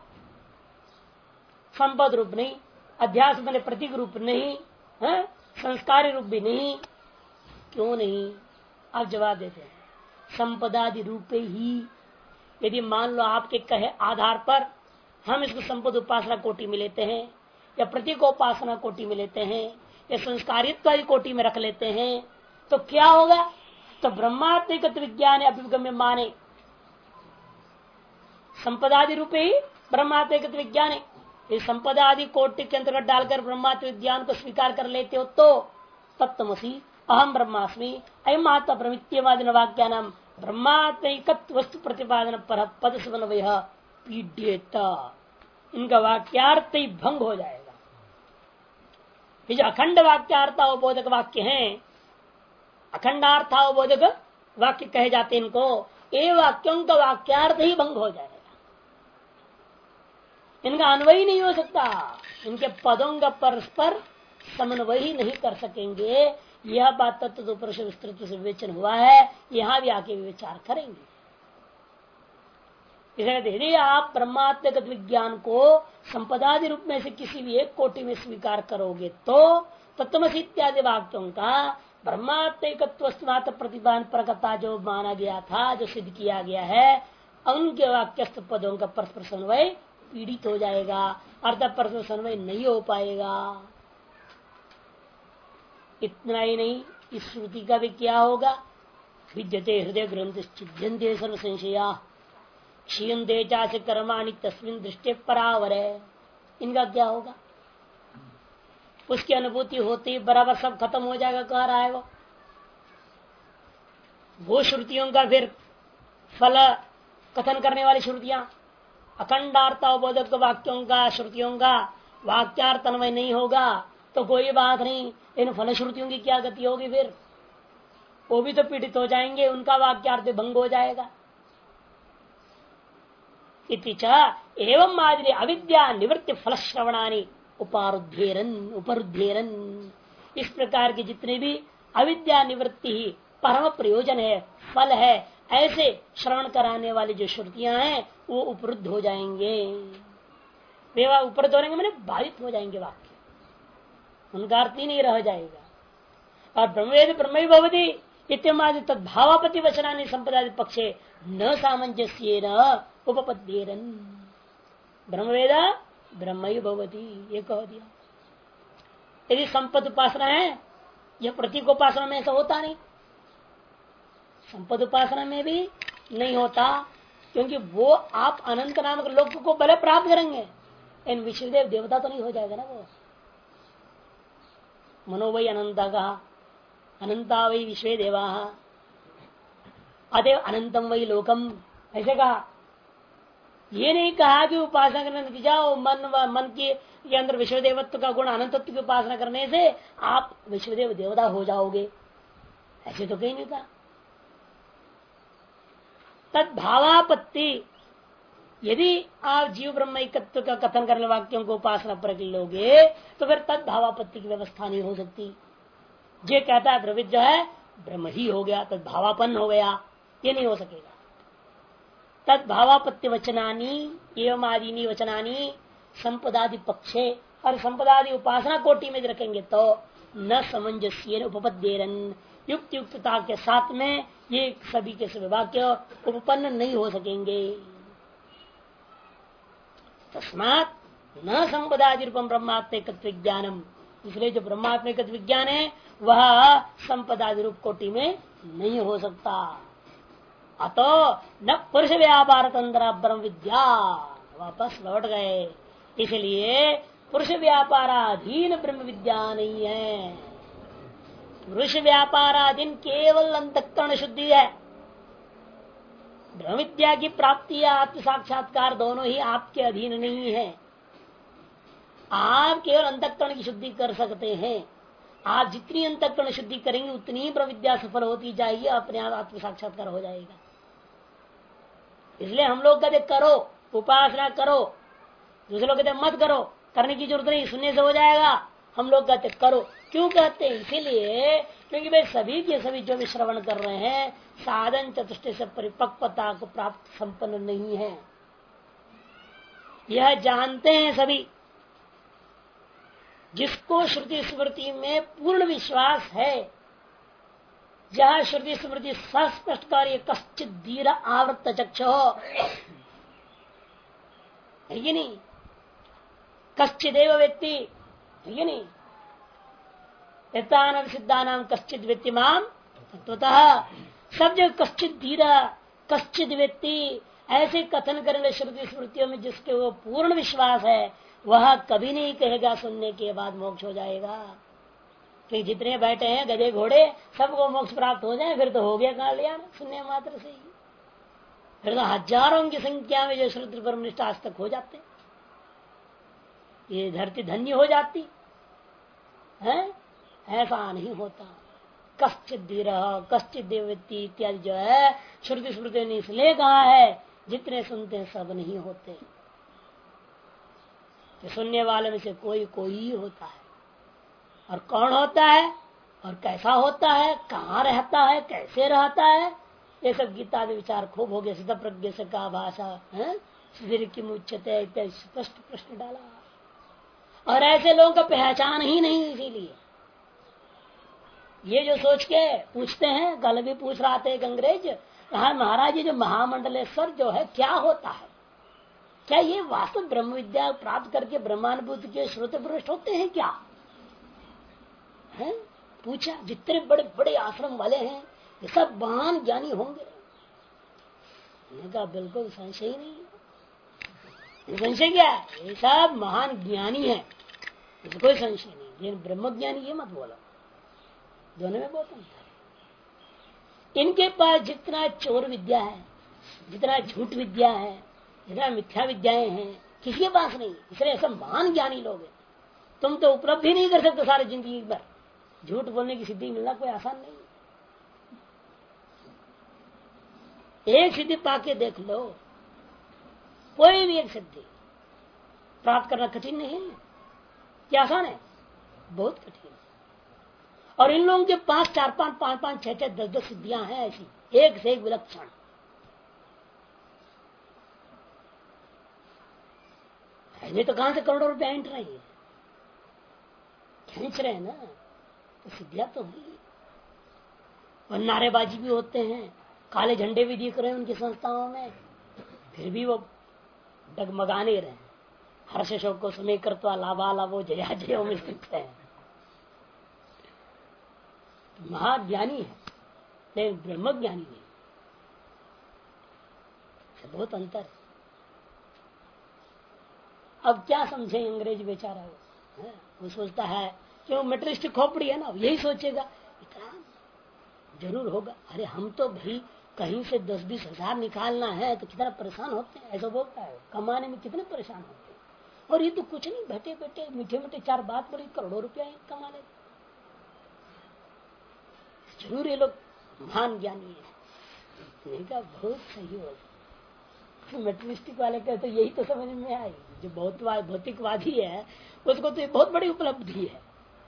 संपद रूप नहीं, अध्यास बने प्रतीक रूप नहीं है, संस्कारी रूप भी नहीं, क्यों नहीं। आप जवाब देते हैं संपदादि रूपे ही, यदि मान लो आपके कहे आधार पर हम इसको संपद उपासना कोटि में लेते हैं, या प्रतीक उपासना कोटि में लेते हैं, या संस्कारित्व कोटि में रख लेते हैं, तो क्या होगा, तो ब्रह्मात्मिक विज्ञान अभिगम्य माने, संपदादि रूपे ही ब्रह्मात्मिक विज्ञान है। इस संपदादि कोटि के अंतर्गत डालकर ब्रह्मात्म विज्ञान को स्वीकार कर लेते हो तो तत्त्वमसि अहम ब्रह्मास्मि अयम आत्मा प्रमित्यवादिन वाक्या नाम ब्रह्मात्मिक वस्तु प्रतिपादन पर पद समन्वय पीड्येत, इनका वाक्यार्थ ही भंग हो जाएगा। ये जो अखंड वाक्यार्थावबोधक वाक्य हैं, अखंडार्थावबोधक वाक्य कहे जाते हैं इनको, ये वाक्यों का वाक्यार्थ ही भंग हो जाएगा, इनका अन्वय नहीं हो सकता, इनके पदों का परस्पर समन्वय ही नहीं कर सकेंगे। यह बात तत्व तो पुरुष विस्तृत से विवेचन हुआ है, यहाँ भी आके विचार करेंगे। यदि आप ब्रह्मात्मक विज्ञान को संपदादि रूप में से किसी भी एक कोटि में स्वीकार करोगे तो तत्वमसि इत्यादि वाक्यों का ब्रह्मात्मक प्रतिपादन प्रकता जो माना गया था, जो सिद्ध किया गया है, उनके वाक्यस्थ पदों का परस्पर समन्वय पीड़ित हो जाएगा, अर्थात परस्पर समन्वय नहीं हो पाएगा। इतना ही नहीं, इस श्रुति का भी क्या होगा, विद्यते हृदय ग्रंथ छिद्यन्ते सर्व संशया क्षीयन्ते चास्य कर्माणि तस्मिन् दृष्टे परावरे, इनका क्या होगा, उसकी अनुभूति होती बराबर सब खत्म हो जाएगा, कह रहा है वो श्रुतियों का फिर फल कथन करने वाली श्रुतियां, अखंडार्थावबोधक वाक्यों का श्रुतियों का वाक्यार्थ अन्वय नहीं होगा तो कोई बात नहीं, इन फल श्रुतियों की क्या गति होगी, फिर वो भी तो पीड़ित हो जाएंगे, उनका वाक्यार्थ भंग हो जाएगा। इति च एवं मादरी अविद्या निवृत्ति फल श्रवणानी उपरुद्धेरन। इस प्रकार के जितने भी अविद्या निवृत्ति ही परम प्रयोजन है, फल है, ऐसे श्रवण कराने वाली जो श्रुतियां हैं वो उपरुद्ध हो जाएंगे। वे उपरुद्ध होंगे मैंने बाधित हो जाएंगे, वाक्य उनका अर्थ ही नहीं रह जाएगा। और ब्रह्मवेद ब्रह्म भवती इत्यमादि तद्भावापति वचनानि संपदादि पक्षे न सामंजस्य न उपपद्येरन। ब्रह्मवेद ब्रह्म भवती ये कह दिया। यदि संपद उपासना है, यह प्रतीक उपासना में ऐसा होता नहीं, संपद उपासना में भी नहीं होता, क्योंकि वो आप अनंत नामक लोक को भले प्राप्त करेंगे, इन विश्वदेव देवता तो नहीं हो जाएगा ना। वो मनो वही अनंता कहा, अनंता वही विश्व देवा, अतएव अनंतम वही लोकम, ऐसे कहा। ये नहीं कहा कि उपासना करने नतीजा मन के अंदर विश्वदेवत्व का गुण अनंतत्व की उपासना करने से आप विश्वदेव देवता हो जाओगे, ऐसे तो कहीं नहीं कहा। तद भावापत्ति, यदि आप जीव ब्रह्म एकत्व का कथन करने वाक्यों को उपासना पर लोगे तो फिर तद भावापत्ति की व्यवस्था नहीं हो सकती। जे कहता है द्रवित जो है ब्रह्म ही हो गया, तद भावापन्न हो गया, ये नहीं हो सकेगा। तद भावापत्ति वचनानी एवं आदि वचनानी संपदादि पक्षे, और संपदादि उपासना कोटि में रखेंगे तो न समंजस्य उपपद्येरन, युक्त युक्तता के साथ में ये सभी के सभी वाक्य उपपन्न नहीं हो सकेंगे। तस्मात न संपदादि रूपम ब्रह्मात्मक विज्ञानम, इसलिए जो ब्रह्मात्मक विज्ञान है वह संपदादि रूप कोटि में नहीं हो सकता। अतो न पुरुष व्यापार तंत्र ब्रह्म विद्या, वापस लौट गए, इसलिए पुरुष व्यापाराधीन ब्रह्म विद्या नहीं है। पुरुष व्यापाराधीन केवल अंतःकरण शुद्धि है। ब्रह्म विद्या की प्राप्ति या आत्म साक्षात्कार दोनों ही आपके अधीन नहीं है। आप केवल अंतःकरण की शुद्धि कर सकते हैं। आप जितनी अंतःकरण शुद्धि करेंगे उतनी ब्रह्म विद्या सफल होती जाएगी, अपने आप आत्म साक्षात्कार हो जाएगा। इसलिए हम लोग कहते करो, उपासना करो, दूसरे लोग कहते मत करो, करने की जरूरत नहीं, सुनने से हो जाएगा। हम लोग कहते करो, क्यों कहते हैं? इसीलिए क्योंकि भाई सभी के सभी जो भी श्रवण कर रहे हैं साधन चतुष्टय से परिपक्वता को प्राप्त संपन्न नहीं है, यह जानते हैं सभी। जिसको श्रुति स्मृति में पूर्ण विश्वास है, जहाँ श्रुति स्मृति सस्पष्ट कार्य कश्चित धीर आवृत्त चक्षु है ये नहीं, कश्चिदेव व्यक्ति है ये नहीं, यथानंद सिद्धानाम कश्चित व्यक्ति माम तत्वतः, सब जो कश्चित धीरा कश्चित व्यक्ति ऐसे कथन करने श्रुति स्मृतियों में जिसके वो पूर्ण विश्वास है, वह कभी नहीं कहेगा सुनने के बाद मोक्ष हो जाएगा। कि जितने बैठे हैं गधे घोड़े सबको मोक्ष प्राप्त हो जाए, फिर तो हो गया कल्याण सुनने मात्र से ही। फिर तो हजारों की संख्या में जो श्रुति ब्रह्मनिष्ठ आज तक हो जाते, ये धरती धन्य हो जाती है। ऐसा नहीं होता। कश्चित धीर कश्चित देवती इत्यादि जो है श्रुति स्मृति ने इसलिए कहा है, जितने सुनते हैं सब नहीं होते, तो सुनने वाले में से कोई कोई होता है। और कौन होता है और कैसा होता है, कहाँ रहता है, कैसे रहता है, ये सब गीता आदि विचार खूब हो गया। सिद्ध प्रज्ञ से का भाषा है की मुच्यते इत्यादि स्पष्ट प्रश्न डाला। और ऐसे लोगों का पहचान ही नहीं। इसीलिए ये जो सोच के पूछते हैं, कल भी पूछ रहा था एक अंग्रेज, कहा महाराज ये जो महामंडलेश्वर जो है क्या होता है, क्या ये वास्तव ब्रह्म विद्या प्राप्त करके ब्रह्मानुभूति के श्रोत भ्रष्ट होते हैं क्या है? पूछा। जितने बड़े बड़े आश्रम वाले हैं ये सब महान ज्ञानी होंगे। कहा बिल्कुल संशय ही नहीं। संशय क्या है? ये सब महान ज्ञानी है, इसमें कोई संशय नहीं। ये ब्रह्म ज्ञानी ये मत बोलो, दोनों में बहुत अंतर है। इनके पास जितना चोर विद्या है, जितना झूठ विद्या है, जितना मिथ्या विद्याएं हैं, किसी के पास नहीं। इसलिए सब महान ज्ञानी लोग हैं। तुम तो उपलब्धि नहीं कर सकते सारी जिंदगी भर। झूठ बोलने की सिद्धि मिलना कोई आसान नहीं। एक सिद्धि पाके देख लो, कोई भी एक सिद्धि प्राप्त करना कठिन नहीं है। क्या आसान है? बहुत कठिन है। और इन लोगों के पास 4 5 5 5 6 6 10 10 सिद्धियां हैं ऐसी, एक से एक विलक्षण। ये तो कहां से करोड़ों रुपया ऐंठ रही है, खींच रहे हैं ना, तो सिद्धियां तो हुई। और नारेबाजी भी होते हैं, काले झंडे भी दिख रहे हैं उनकी संस्थाओं में, फिर भी वो डगमगाने रहे। हर्ष शोक को समय करता लाभा लाभो जया जयो में स्थित है। महाज्ञानी है लेकिन ब्रह्म ज्ञानी नहीं, बहुत अंतर है। अब क्या समझे अंग्रेज बेचारा, वो सोचता है क्यों मेटरिस्टिक खोपड़ी है ना, यही सोचेगा इतना जरूर होगा। अरे हम तो भाई कहीं से 10-20 हजार निकालना है तो कितना परेशान होते हैं, ऐसा बोलता है। कमाने में कितने परेशान होते हैं, और ये तो कुछ नहीं, बैठे बैठे मीठे मीठे 4 बात पर करोड़ों रुपया कमा लेते। जरूर ये लोग महान ज्ञानी है। बहुत सही हो। मेटरिस्टिक वाले का तो यही तो समझ में आई, जो भौतिकवादी है उसको तो बहुत बड़ी उपलब्धि है,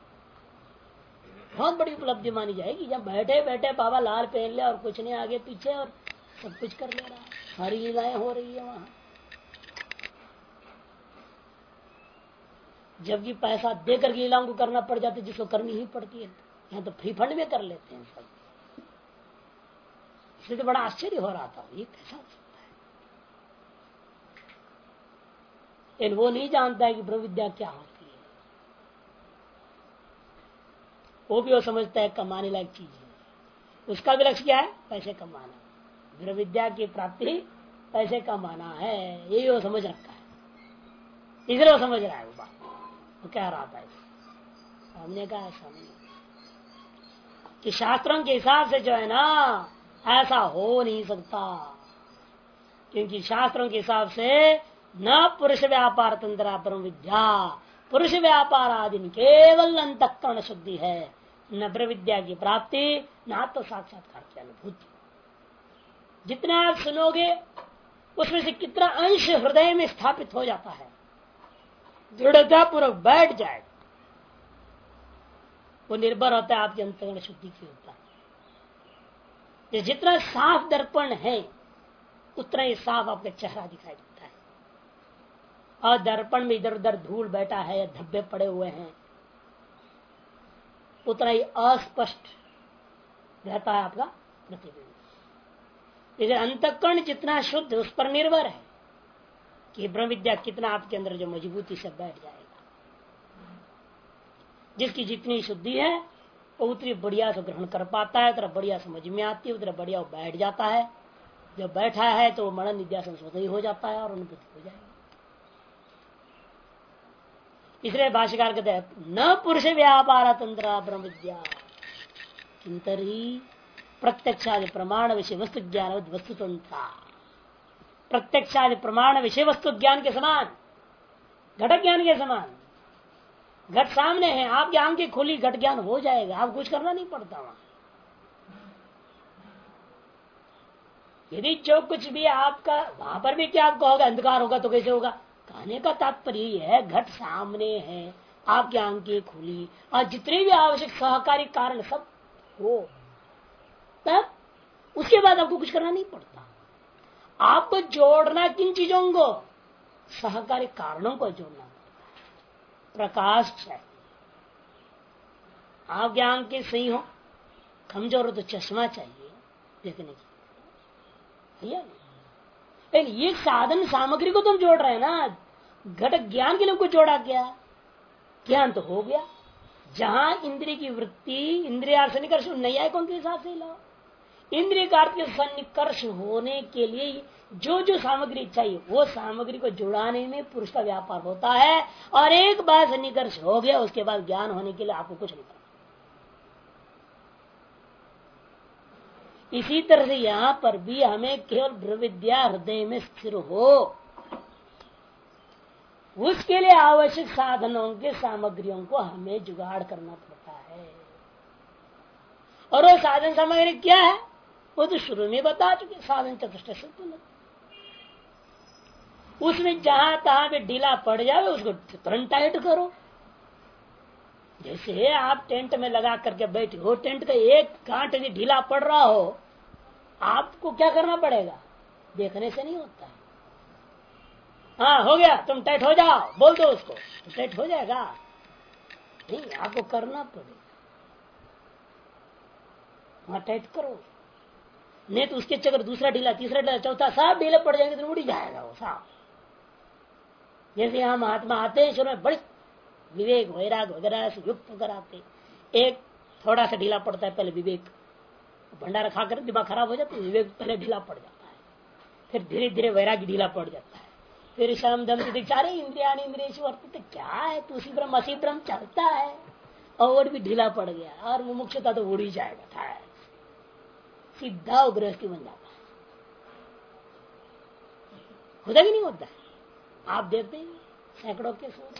बहुत बड़ी उपलब्धि मानी जाएगी। जब बैठे बैठे बाबा लाल पहन ले और कुछ नहीं आगे पीछे, और सब कुछ कर ले रहा है, सारी लीलाएं हो रही है वहां। जबकि पैसा देकर लीलाओं को करना पड़ जाता है, जिसको करनी ही पड़ती है। यहाँ तो फ्री फंड में कर लेते हैं सब। इसलिए तो बड़ा आश्चर्य हो रहा था, ये कैसा हो सकता है। लेकिन वो नहीं जानता है कि ब्रह्म विद्या क्या होती है। वो भी वो समझता है कमाने लायक चीज है, उसका भी लक्ष्य क्या है? पैसे कमाना। ब्रह्म विद्या की प्राप्ति पैसे कमाना है, यही वो समझ रखा है। इसलिए वो समझ रहा है, वो बात वो कह रहा था। हमने कहा ऐसा नहीं कि शास्त्रों के हिसाब से जो है ना ऐसा हो नहीं सकता, क्योंकि शास्त्रों के हिसाब से न पुरुष व्यापार तंत्र ब्रह्म विद्या, पुरुष व्यापार आदि केवल अंतःकरण शुद्धि है, न ब्रह्म विद्या की प्राप्ति न तो साक्षात्कार की अनुभूति। जितना आप सुनोगे उसमें से कितना अंश हृदय में स्थापित हो जाता है, दृढ़ता पूर्वक बैठ जाए, वो निर्भर होता है आपकी अंतःकरण शुद्धि के ऊपर। जितना साफ दर्पण है उतना ही साफ आपका चेहरा दिखाई देता है, और दर्पण में इधर उधर धूल बैठा है या धब्बे पड़े हुए हैं उतना ही अस्पष्ट रहता है आपका प्रतिबिंब। लेकिन अंतःकरण जितना शुद्ध उस पर निर्भर है कि ब्रह्म विद्या कितना आपके अंदर जो मजबूती से बैठ जाएगा। जिसकी जितनी शुद्धि है वो उतनी बढ़िया से ग्रहण कर पाता है, उतना बढ़िया समझ में आती है, उतना बढ़िया वो बैठ जाता है। जब बैठा है तो मनन निध्यासन स्वतः ही हो जाता है और अनुभूति हो जाएगी। इसलिए भाष्यकार कहते हैं न पुरुष व्यापार तंत्र ब्रह्म विद्या किंतरी प्रत्यक्षादि प्रमाण विषय वस्तु ज्ञान वस्तु तंत्र। प्रत्यक्षादि प्रमाण विषय वस्तु ज्ञान के समान, घटक ज्ञान के समान। घट सामने है, आपकी आंखें खुली, घट ज्ञान हो जाएगा, आप कुछ करना नहीं पड़ता वहां। यदि जो कुछ भी आपका वहां पर भी क्या आपको होगा, अंधकार होगा तो कैसे होगा? कहने का तात्पर्य यह है घट सामने है, आपकी आंखें खुली और जितने भी आवश्यक सहकारी कारण सब हो, तब उसके बाद आपको कुछ करना नहीं पड़ता। आपको जोड़ना किन चीजों को? सहकारी कारणों को जोड़ना पड़ता है। प्रकाश चाहिए, आपकी आंखें सही हो, कमजोर हो तो चश्मा चाहिए देखने की, लेकिन ये साधन सामग्री को तुम जोड़ रहे हैं ना। घट ज्ञान के लिए कुछ जोड़ा क्या? ज्ञान तो हो गया। जहां इंद्रिय की वृत्ति इंद्रिया से निकर्ष न्यायिकों के हिसाब से लाओ, इंद्रिय का अर्थ के सन्निकर्ष होने के लिए जो जो सामग्री चाहिए वो सामग्री को जुड़ाने में पुरुष का व्यापार होता है। और एक बार सन्निकर्ष हो गया उसके बाद ज्ञान होने के लिए आपको कुछ नहीं करना। इसी तरह से यहाँ पर भी हमें केवल ब्रह्म विद्या हृदय में स्थिर हो, उसके लिए आवश्यक साधनों के सामग्रियों को हमें जुगाड़ करना पड़ता है। और वो साधन सामग्री क्या है वो तो शुरू में बता चुके, साधन चतुष्टय। उसमें जहां तहां पे ढीला पड़ जाए उसको तुरंत टाइट करो, जैसे आप टेंट में लगा करके बैठे हो, टेंट का एक गांठ यदि ढीला पड़ रहा हो, आपको क्या करना पड़ेगा? देखने से नहीं होता है। हाँ हो गया, तुम टाइट हो जाओ, बोल दो उसको, तो टाइट हो जाएगा? नहीं, आपको करना पड़ेगा, वहां टाइट करो। नहीं तो उसके चक्कर दूसरा ढीला, तीसरा ढीला, चौथा, सब ढीले पड़ जाएंगे तो उड़ जाएगा वो साफ। जैसे यहाँ महात्मा आते हैं शुरू में बड़े विवेक वैराग वगैरह से युक्त होकर आते, एक थोड़ा सा ढीला पड़ता है पहले विवेक, भंडारा खाकर दिमाग खराब हो जाता है, विवेक पहले ढीला पड़ जाता है, फिर धीरे धीरे वैराग्य ढीला पड़ जाता है, फिर शम दम चारे इंद्रिया इंद्रिय वर्तित, क्या है तो उसी ब्रह्म असी ब्रह्म चलता है, और भी ढीला पड़ गया और मुमुक्षुता तो उड़ ही जाएगा था, सीधा गृहस्थी बन जाता है। होता कि नहीं होता? आप देखते हैं सैकड़ों के सूर।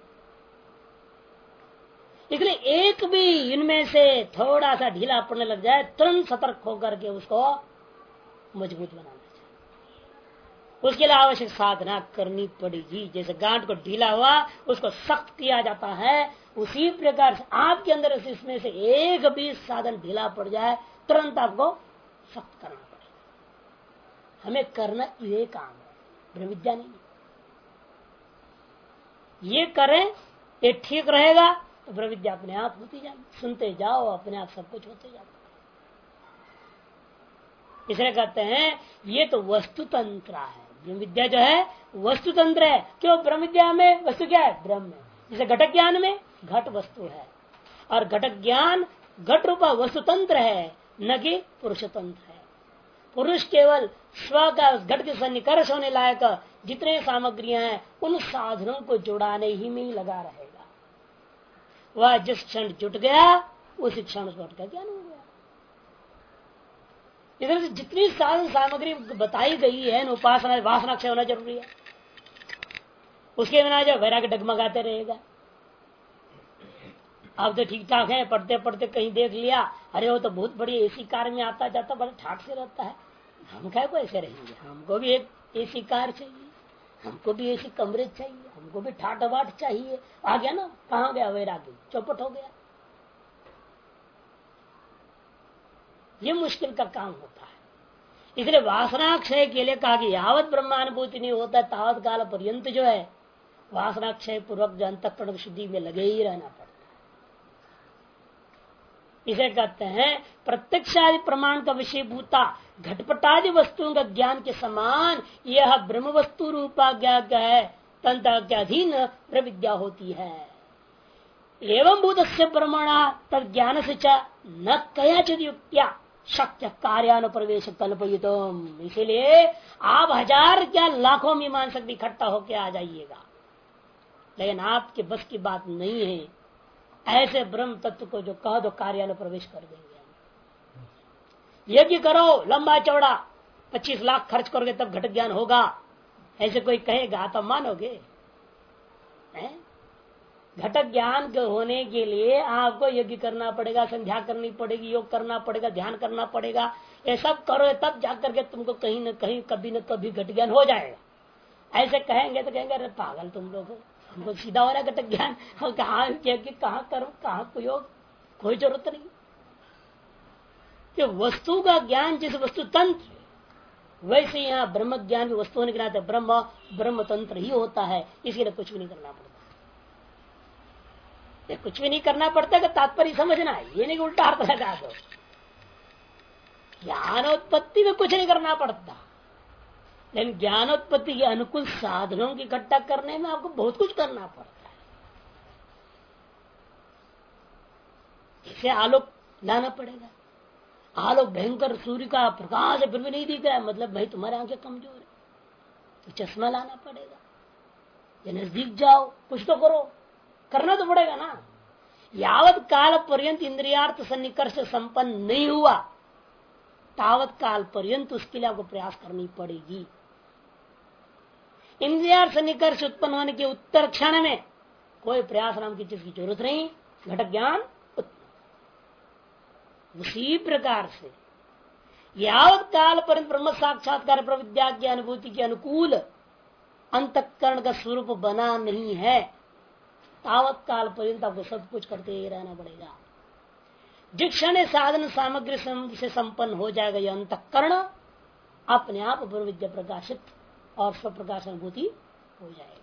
इसलिए एक भी इनमें से थोड़ा सा ढीला पड़ने लग जाए, तुरंत सतर्क होकर के उसको मजबूत बनाना चाहिए। उसके लिए आवश्यक साधना करनी पड़ेगी। जैसे गांठ को ढीला हुआ उसको सख्त किया जाता है, उसी प्रकार से आपके अंदर इसमें से एक भी साधन ढीला पड़ जाए, तुरंत आपको सख्त करना पड़ेगा। हमें करना ये काम है, ब्रह्म विद्या नहीं। ये करें, ये ठीक रहेगा तो ब्रह्म विद्या अपने आप होती जाएगी। सुनते जाओ, अपने आप सब कुछ होते जाता है। इसलिए कहते हैं ये तो वस्तु तंत्र है। ब्रह्म विद्या जो है वस्तु तंत्र है। क्यों? ब्रह्म विद्या में वस्तु क्या है? ब्रह्म है। जैसे घटक ज्ञान में घट वस्तु है, और घटक ज्ञान घट रूपा वस्तु तंत्र है, न कि पुरुष तंत्र है। पुरुष केवल स्व का घट के सन्निकर्ष होने लायक जितने सामग्रियां हैं उन साधनों को जुड़ाने ही में ही लगा रहेगा। वह जिस क्षण जुट गया उसी क्षण उसको का ज्ञान हो गया। इधर से जितनी साधन सामग्री बताई गई है उपासना वासना क्षय होना जरूरी है। उसके बिना जो वैराग्य डगमगाते रहेगा। अब तो ठीक ठाक है, पढ़ते पढ़ते कहीं देख लिया, अरे वो तो बहुत बड़ी एसी कार में आता जाता बड़ा ठाक से रहता है, हम क्या को ऐसे रहेंगे? हमको भी एक एसी कार चाहिए, हमको भी एसी कमरे चाहिए, हमको भी ठाट बाट चाहिए। आ गया ना, कहाँ गया वैराग्य? चौपट हो गया। ये मुश्किल का काम होता है। इसलिए वासनाक्षय के लिए कहा कि यावत ब्रह्मानुभूति नहीं होता तावत काल पर्यंत जो है वासनाक्षय पूर्वक जो अंतःकरण शुद्धि में लगे ही रहना पड़ता है। इसे कहते हैं प्रत्यक्षादि प्रमाण का विषय भूता घटपटादि वस्तुओं का ज्ञान के समान यह ब्रह्म वस्तु रूपा ज्ञान है तंत्र के अधीन प्रविद्या होती है। एवं भूत से ब्रह्मणा तद ज्ञान से न कयाचित युक्त्या शक्य कार्यानुप्रवेश कल्पयुतम। इसीलिए आप हजार क्या लाखों मीमांसक भी इकट्ठा होकर आ जाइएगा, लेकिन आपके बस की बात नहीं है। ऐसे ब्रह्म तत्व को जो कह दो कार्यानुप्रवेश कर देंगे। यज्ञ करो लंबा चौड़ा 25 लाख खर्च करोगे तब घट ज्ञान होगा, ऐसे कोई कहेगा तो मानोगे? घटक ज्ञान के होने के लिए आपको यज्ञ करना पड़ेगा, संध्या करनी पड़ेगी, योग करना पड़ेगा, ध्यान करना पड़ेगा। ये सब करो तब जाकर के तुमको कहीं न कहीं कभी न कभी घट ज्ञान हो जाएगा। ऐसे कहेंगे तो कहेंगे अरे पागल तुम लोग, हमको सीधा हो रहा है घटक ज्ञान, कहाँ यज्ञ कहाँ करो कहाँ योग, कोई जरूरत नहीं। कि वस्तु का ज्ञान जिस वस्तु तंत्र वैसे यहाँ ब्रह्म ज्ञान की वस्तु होने के नाते ब्रह्म तंत्र ही होता है। इसलिए कुछ भी नहीं करना पड़ता। कुछ भी नहीं करना पड़ता का तात्पर्य समझना है, ये नहीं उल्टा अर्थ लगा दो। ज्ञानोत्पत्ति में कुछ नहीं करना पड़ता, लेकिन ज्ञानोत्पत्ति के अनुकूल साधनों की इकट्ठा करने में आपको बहुत कुछ करना पड़ता है। जैसे आलोक लाना पड़ेगा, आलोक भयंकर सूर्य का प्रकाश है फिर भी नहीं दिख रहा है, मतलब भाई तुम्हारे आंखें कमजोर है, तो चश्मा लाना पड़ेगा। या नजदीक जाओ, कुछ तो करो, करना तो पड़ेगा ना। यावत काल पर्यंत इंद्रियार्थ सन्निकर्ष संपन्न नहीं हुआ तावत काल पर्यंत उसके लिए आपको प्रयास करनी पड़ेगी। इंद्रियार्थ सन्निकर्ष उत्पन्न होने के उत्तर क्षण में कोई प्रयास नाम की चीज की जरूरत नहीं, घटक ज्ञान उसी प्रकार से यावत काल पर्यंत ब्रह्म साक्षात्कार प्रविद्या की अनुभूति के अनुकूल अंतःकरण का स्वरूप बना नहीं है तावत काल पर्यंत आपको सब कुछ करते ही रहना पड़ेगा। जिस क्षण साधन सामग्री से संपन्न हो जाएगा यह अंतःकरण अपने आप ब्रह्म विद्या प्रकाशित और स्वप्रकाश अनुभूति हो जाएगा।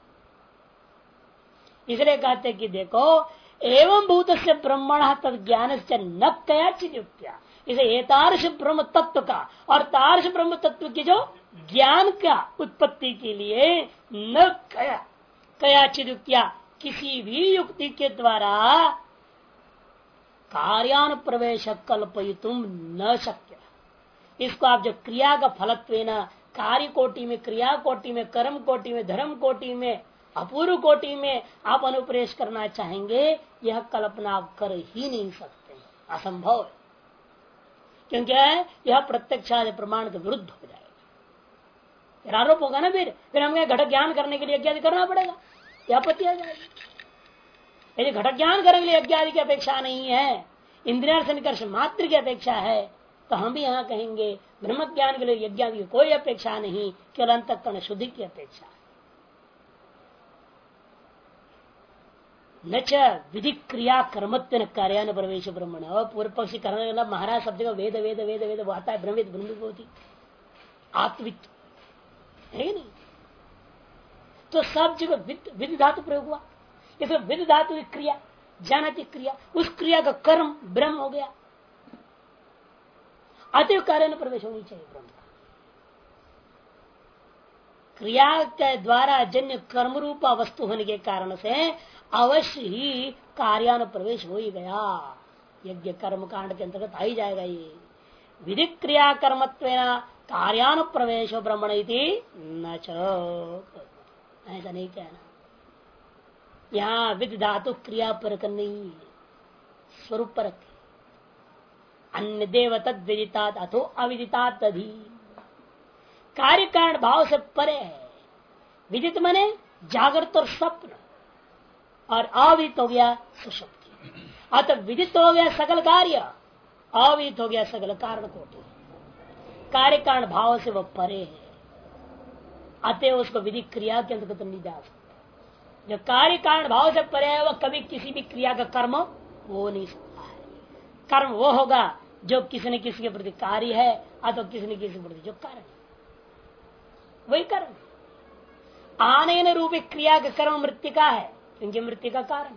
इसलिए कहते कि देखो एवं भूत से ब्रह्मण तद ज्ञान से न कयाचित युक्त्या, इसे एतार्श ब्रह्म तत्व का और तार्श ब्रह्म तत्व की जो ज्ञान का उत्पत्ति के लिए न कयाचित युक्त्या किसी भी युक्ति के द्वारा कार्यान प्रवेश कल्पयितुम न शक्य। इसको आप जो क्रिया का फलत्व कार्य कोटि में, क्रिया कोटि में, कर्म कोटि में, धर्म कोटि में, अपूर्व कोटि में आप अनुप्रवेश करना चाहेंगे, यह कल्पना आप कर ही नहीं सकते, असंभव है। क्योंकि यह प्रत्यक्ष प्रमाण के विरुद्ध हो जाएगा, आरोप होगा ना। फिर हमें घटक ज्ञान करने के लिए यज्ञ करना पड़ेगा, यह आपत्ति आ जाएगी। यदि घटक ज्ञान करने के लिए यज्ञ आदि की अपेक्षा नहीं है, इंद्रिय से निकर्ष मात्र की अपेक्षा है, तो हम भी यहाँ कहेंगे ब्रह्म ज्ञान के लिए यज्ञ की कोई अपेक्षा नहीं, केवल अंतःकरण शुद्धि की अपेक्षा है। न च विधि क्रिया कर्मत्व कार्यान प्रवेश ब्रह्मण। पूर्व पक्षी करने वाला महाराज सब जगह वेद वेद वेद वेद आता है, ब्रह्मविद ब्रह्मविभूति आत्मविद है नहीं, तो सब जगह विधि धातु प्रयोग हुआ। इसमें विधि धातु की क्रिया, जानती क्रिया, उस क्रिया का कर्म ब्रह्म हो गया, अतएव कार्य में प्रवेश होनी चाहिए ब्रह्म का। क्रिया के द्वारा जन्य कर्म रूपा वस्तु होने के कारण से अवश्य ही कार्यान प्रवेश हो ही गया, यज्ञ कर्म कांड के अंतर्गत आ ही जाएगा। ये विधि क्रिया कर्मत्व कार्यान प्रवेश ब्रह्मण न ऐसा नहीं कहना। यहाँ विधि धातु क्रिया परक नहीं, स्वरूप परक। अन्य देव तद विदितात अथो अविदितात तभी कार्य कारण भाव से परे है। विदित मने जागृत और स्वप्न, और अविदित हो गया सुषुप्ति। अतः विदित हो गया सकल कार्य, अविदित हो गया सकल कारण कोटि। कार्य कारण भाव से वह परे है, अतः उसको विधि क्रिया के अंतर्गत नहीं जा सकता। जो कार्य कारण भाव से परे है वह कभी किसी भी क्रिया का कर्म हो नहीं सकता है। कर्म वो होगा जो किसी न किसी के प्रति कार्य है, अथवा किसी न किसी के प्रति जो कारण है वही कर्म। आनयन रूपी क्रिया का कर्म मृत्तिका है, क्योंकि मृत्यु का कारण,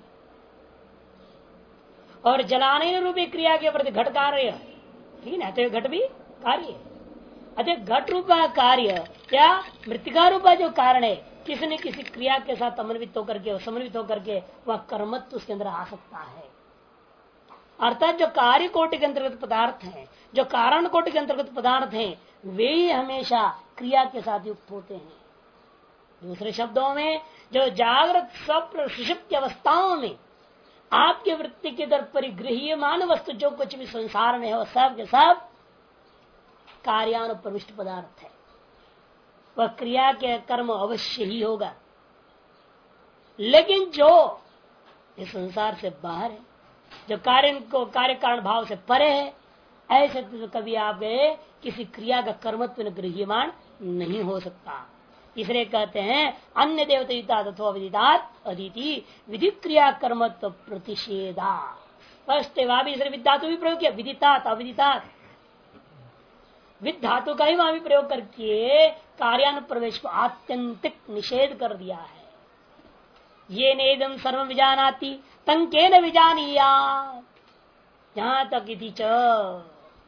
और जलानयन रूपी क्रिया के प्रति घट कार्य, ठीक है ना, तो घट भी कार्य है। अतः घट रूपा कार्य या मृतिका रूपा जो कारण है, किसी न किसी क्रिया के साथ समन्वित होकर के, समन्वित होकर के वह कर्मत्व उसके अंदर आ सकता है। अर्थात जो कार्य कोटि के अंतर्गत पदार्थ हैं, जो कारण कोटि के अंतर्गत पदार्थ हैं, वे ही हमेशा क्रिया के साथ युक्त होते हैं। दूसरे शब्दों में जो जागृत स्वप्न सुषुप्ति अवस्थाओं में आपके वृत्ति के दर परिगृह्यमान वस्तु जो कुछ भी संसार में है, वह सब के सब कार्यानुप्रविष्ट पदार्थ है। वह क्रिया के कर्म अवश्य ही होगा, लेकिन जो इस संसार से बाहर है, जो कार्य कारण भाव से परे है, ऐसे तो कभी आप गए किसी क्रिया का कर्मत्व गृह्यमान नहीं हो सकता। इसलिए कहते हैं अन्य देवता अथवा विदितात अदिति विधि क्रिया कर्मत्व प्रतिषेधा। विद धातु भी प्रयोग किया, विदितात अविदितात, विद धातु का ही वहां भी प्रयोग करके कार्यानुप्रवेश को आत्यंतिक निषेध कर दिया है। ये नेदम सर्व विजानाति तंके न विजानिया, जहां तक इति च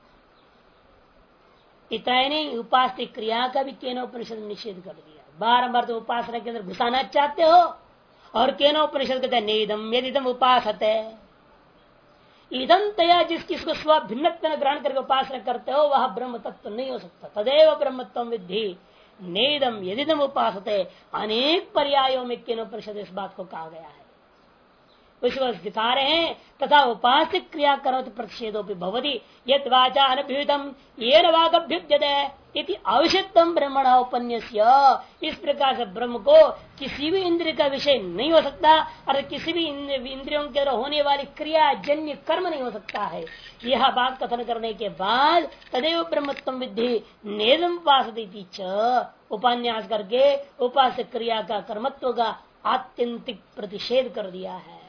इतना नहीं, उपास क्रिया का भी केनोपनिषद निषेध कर दिया। बार तो उपासना के अंदर घुसाना चाहते हो, और केनोपनिषद कहते हैं नेदम यदिदम उपासते, इदम तया जिसको स्व भिन्नत्व ग्रहण करके उपासना करते हो वह ब्रह्म तत्व नहीं हो सकता। तदेव ब्रह्मत्व विद्धि नेदम यदिदम उपासते, अनेक पर्यायों में केनोपनिषद इस बात को कहा गया है। उसको दिखा रहे हैं तथा उपास्य क्रिया करो प्रतिषेधो भवती यद वाचा अनभ्युतम ये वागभ्युद्यते इति आवश्यकतम ब्रह्मण उपन्यास्य। इस प्रकार से ब्रह्म को किसी भी इंद्रिय का विषय नहीं हो सकता, और किसी भी इंद्रियों के होने वाली क्रिया जन्य कर्म नहीं हो सकता है। यह बात कथन करने के बाद तदेव ब्रह्मत्व विद्धि नेदम उपासती च, उपन्यास करके उपास्य क्रिया का कर्मत्व का आत्यंतिक प्रतिषेध कर दिया है।